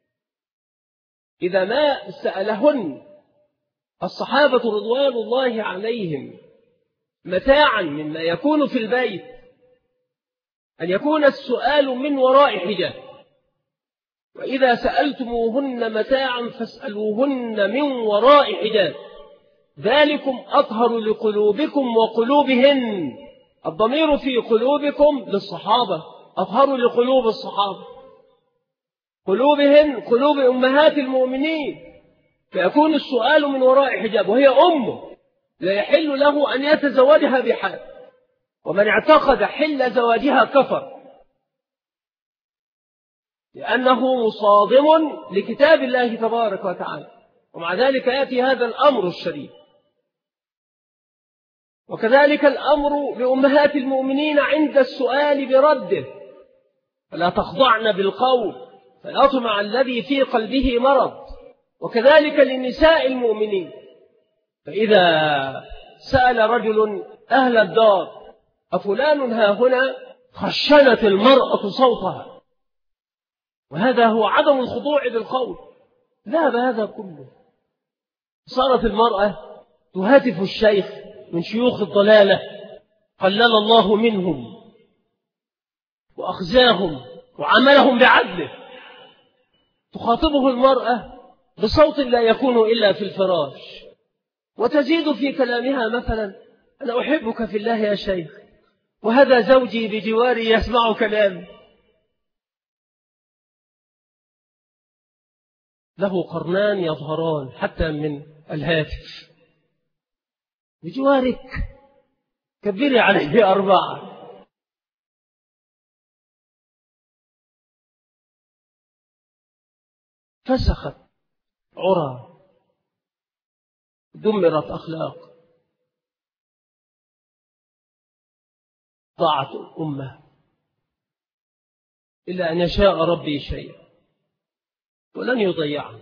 إذا ما سألهن الصحابة رضوان الله عليهم متاعا مما يكون في البيت أن يكون السؤال من وراء حجاب، وإذا سألتموهن متاعا فاسألوهن من وراء حجاب، ذلكم أطهر لقلوبكم وقلوبهن. الضمير في قلوبكم للصحابة، أطهر لقلوب الصحابة، قلوبهن قلوب أمهات المؤمنين، فيكون السؤال من وراء حجاب، وهي أمه لا يحل له أن يتزوجها بحال، ومن اعتقد حل زواجها كفر، لأنه مصادم لكتاب الله تبارك وتعالى. ومع ذلك يأتي هذا الأمر الشريف. وكذلك الأمر لأمهات المؤمنين عند السؤال برده، فلا تخضعن بالقول فيطمع الذي في قلبه مرض، وكذلك للنساء المؤمنين. فإذا سأل رجل أهل الدار أفلان ها هنا، خشنت المرأة صوتها، وهذا هو عدم الخضوع للقول. ذهب هذا كله، صارت المرأة تهاتف الشيخ من شيوخ الضلالة قلل الله منهم وأخزاهم وعملهم بعدله. تخاطبه المرأة بصوت لا يكون إلا في الفراش، وتزيد في كلامها مثلا: أنا أحبك في الله يا شيخ، وهذا زوجي بجواري يسمع كلامي. له قرنان يظهران حتى من الهاتف، بجوارك كبري عليه 4. فسخت عرى، دمرت أخلاق، ضاعت الأمة، إلا أن يشاء ربي شيئا ولن يضيعه.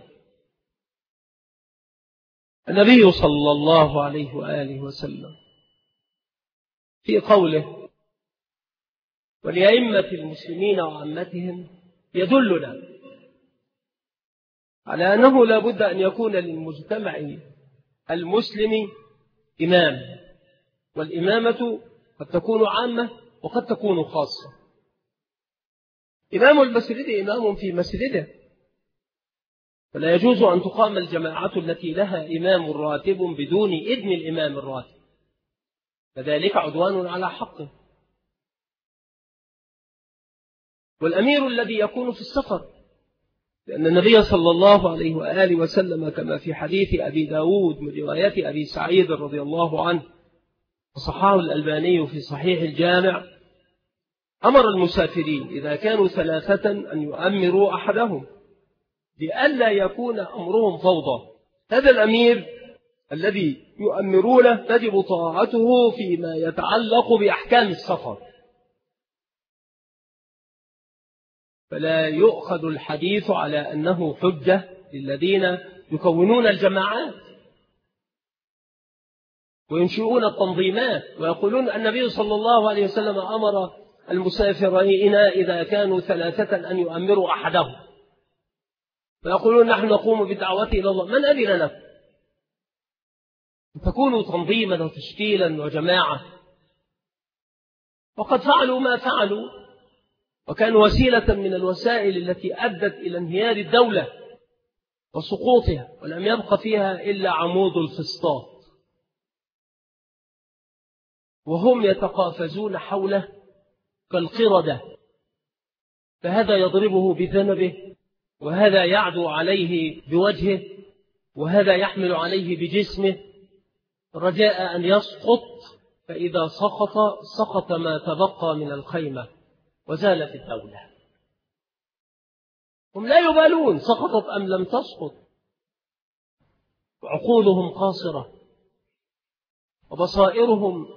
النبي صلى الله عليه وآله وسلم في قوله: ولأئمة المسلمين وعامتهم، يدلنا على أنه لا بد أن يكون للمجتمع المسلم إمام، والإمامة قد تكون عامة وقد تكون خاصة. إمام المسجد إمام في مسجده، فلا يجوز أن تقام الجماعة التي لها إمام راتب بدون إذن الإمام الراتب، فذلك عدوان على حقه. والأمير الذي يكون في السفر، لأن النبي صلى الله عليه وآله وسلم كما في حديث أبي داود من رواية أبي سعيد رضي الله عنه وصححه الألباني في صحيح الجامع، أمر المسافرين إذا كانوا 3 أن يؤمروا أحدهم لئلا يكون أمرهم فوضى. هذا الأمير الذي يؤمرونه تجب طاعته فيما يتعلق بأحكام السفر، فلا يؤخذ الحديث على أنه حجة للذين يكونون الجماعات وينشئون التنظيمات ويقولون النبي صلى الله عليه وسلم أمر المسافرين إذا كانوا 3 أن يؤمروا أحدهم، فيقولون نحن نقوم بالدعوة إلى الله. من أذن لكم أن تكونوا تنظيما وتشكيلا وجماعة؟ وقد فعلوا ما فعلوا، وكان وسيلة من الوسائل التي أدت إلى انهيار الدولة وسقوطها، ولم يبق فيها إلا عمود الفسطاط، وهم يتقافزون حوله كالقردة، فهذا يضربه بذنبه، وهذا يعدو عليه بوجهه، وهذا يحمل عليه بجسمه رجاء أن يسقط، فإذا سقط ما تبقى من الخيمة وزالت الدولة. هم لا يبالون سقطت أم لم تسقط، وعقولهم قاصرة وبصائرهم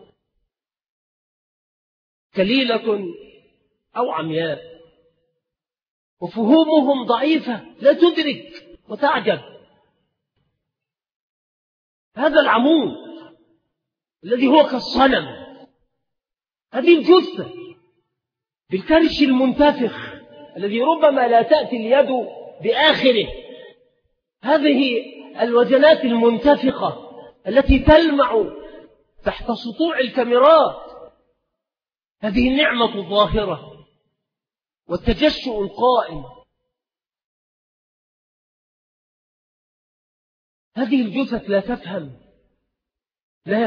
كليلة أو عمياء، وفهومهم ضعيفة لا تدرك وتعجب. هذا العمود الذي هو كالصنم، هذه الجثة بالكرش المنتفخ الذي ربما لا تأتي اليد بآخره، هذه الوجنات المنتفخة التي تلمع تحت سطوع الكاميرات، هذه النعمة الظاهرة والتجشؤ القائم، هذه الجثث لا تفهم، لا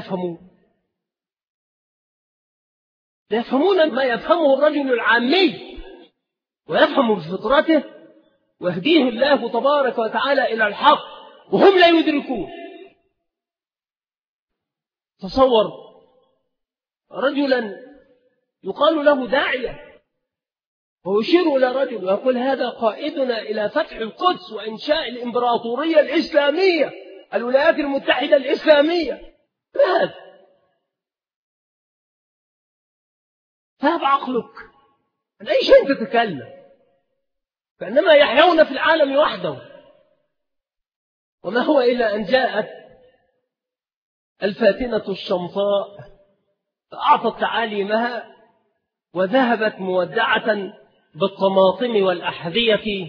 يفهمون ما يفهمه الرجل العامي، ويفهم بفطرته ويهديه الله تبارك وتعالى إلى الحق، وهم لا يدركون. تصور رجلا يقال له داعية ويشير إلى رجل ويقول هذا قائدنا إلى فتح القدس وإنشاء الإمبراطورية الإسلامية، الولايات المتحدة الإسلامية. ماذا؟ ذهب عقلك، عن أي شيء تتكلم؟ فإنما يحيون في العالم وحده. وما هو إلا أن جاءت الفاتنة الشمطاء فأعطت تعاليمها وذهبت مودعة بالطماطم والأحذية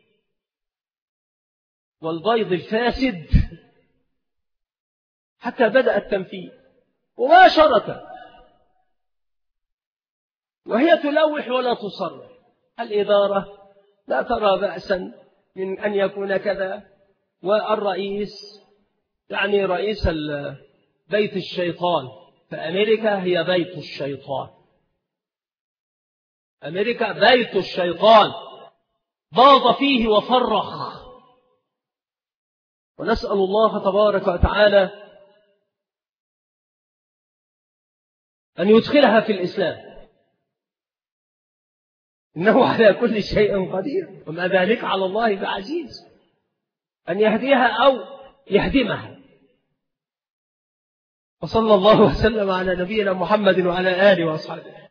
والبيض الفاسد حتى بدأ التنفيذ مباشرة، وهي تلوح ولا تصرح. الإدارة لا ترى بأسا من أن يكون كذا، والرئيس يعني رئيس بيت الشيطان، فأمريكا هي بيت الشيطان. أمريكا بيت الشيطان باض فيه وفرخ، ونسأل الله تبارك وتعالى أن يدخلها في الإسلام، إنه على كل شيء قدير، وما ذلك على الله بعزيز، أن يهديها أو يهدمها. وصلى الله وسلم على نبينا محمد وعلى آله وأصحابه.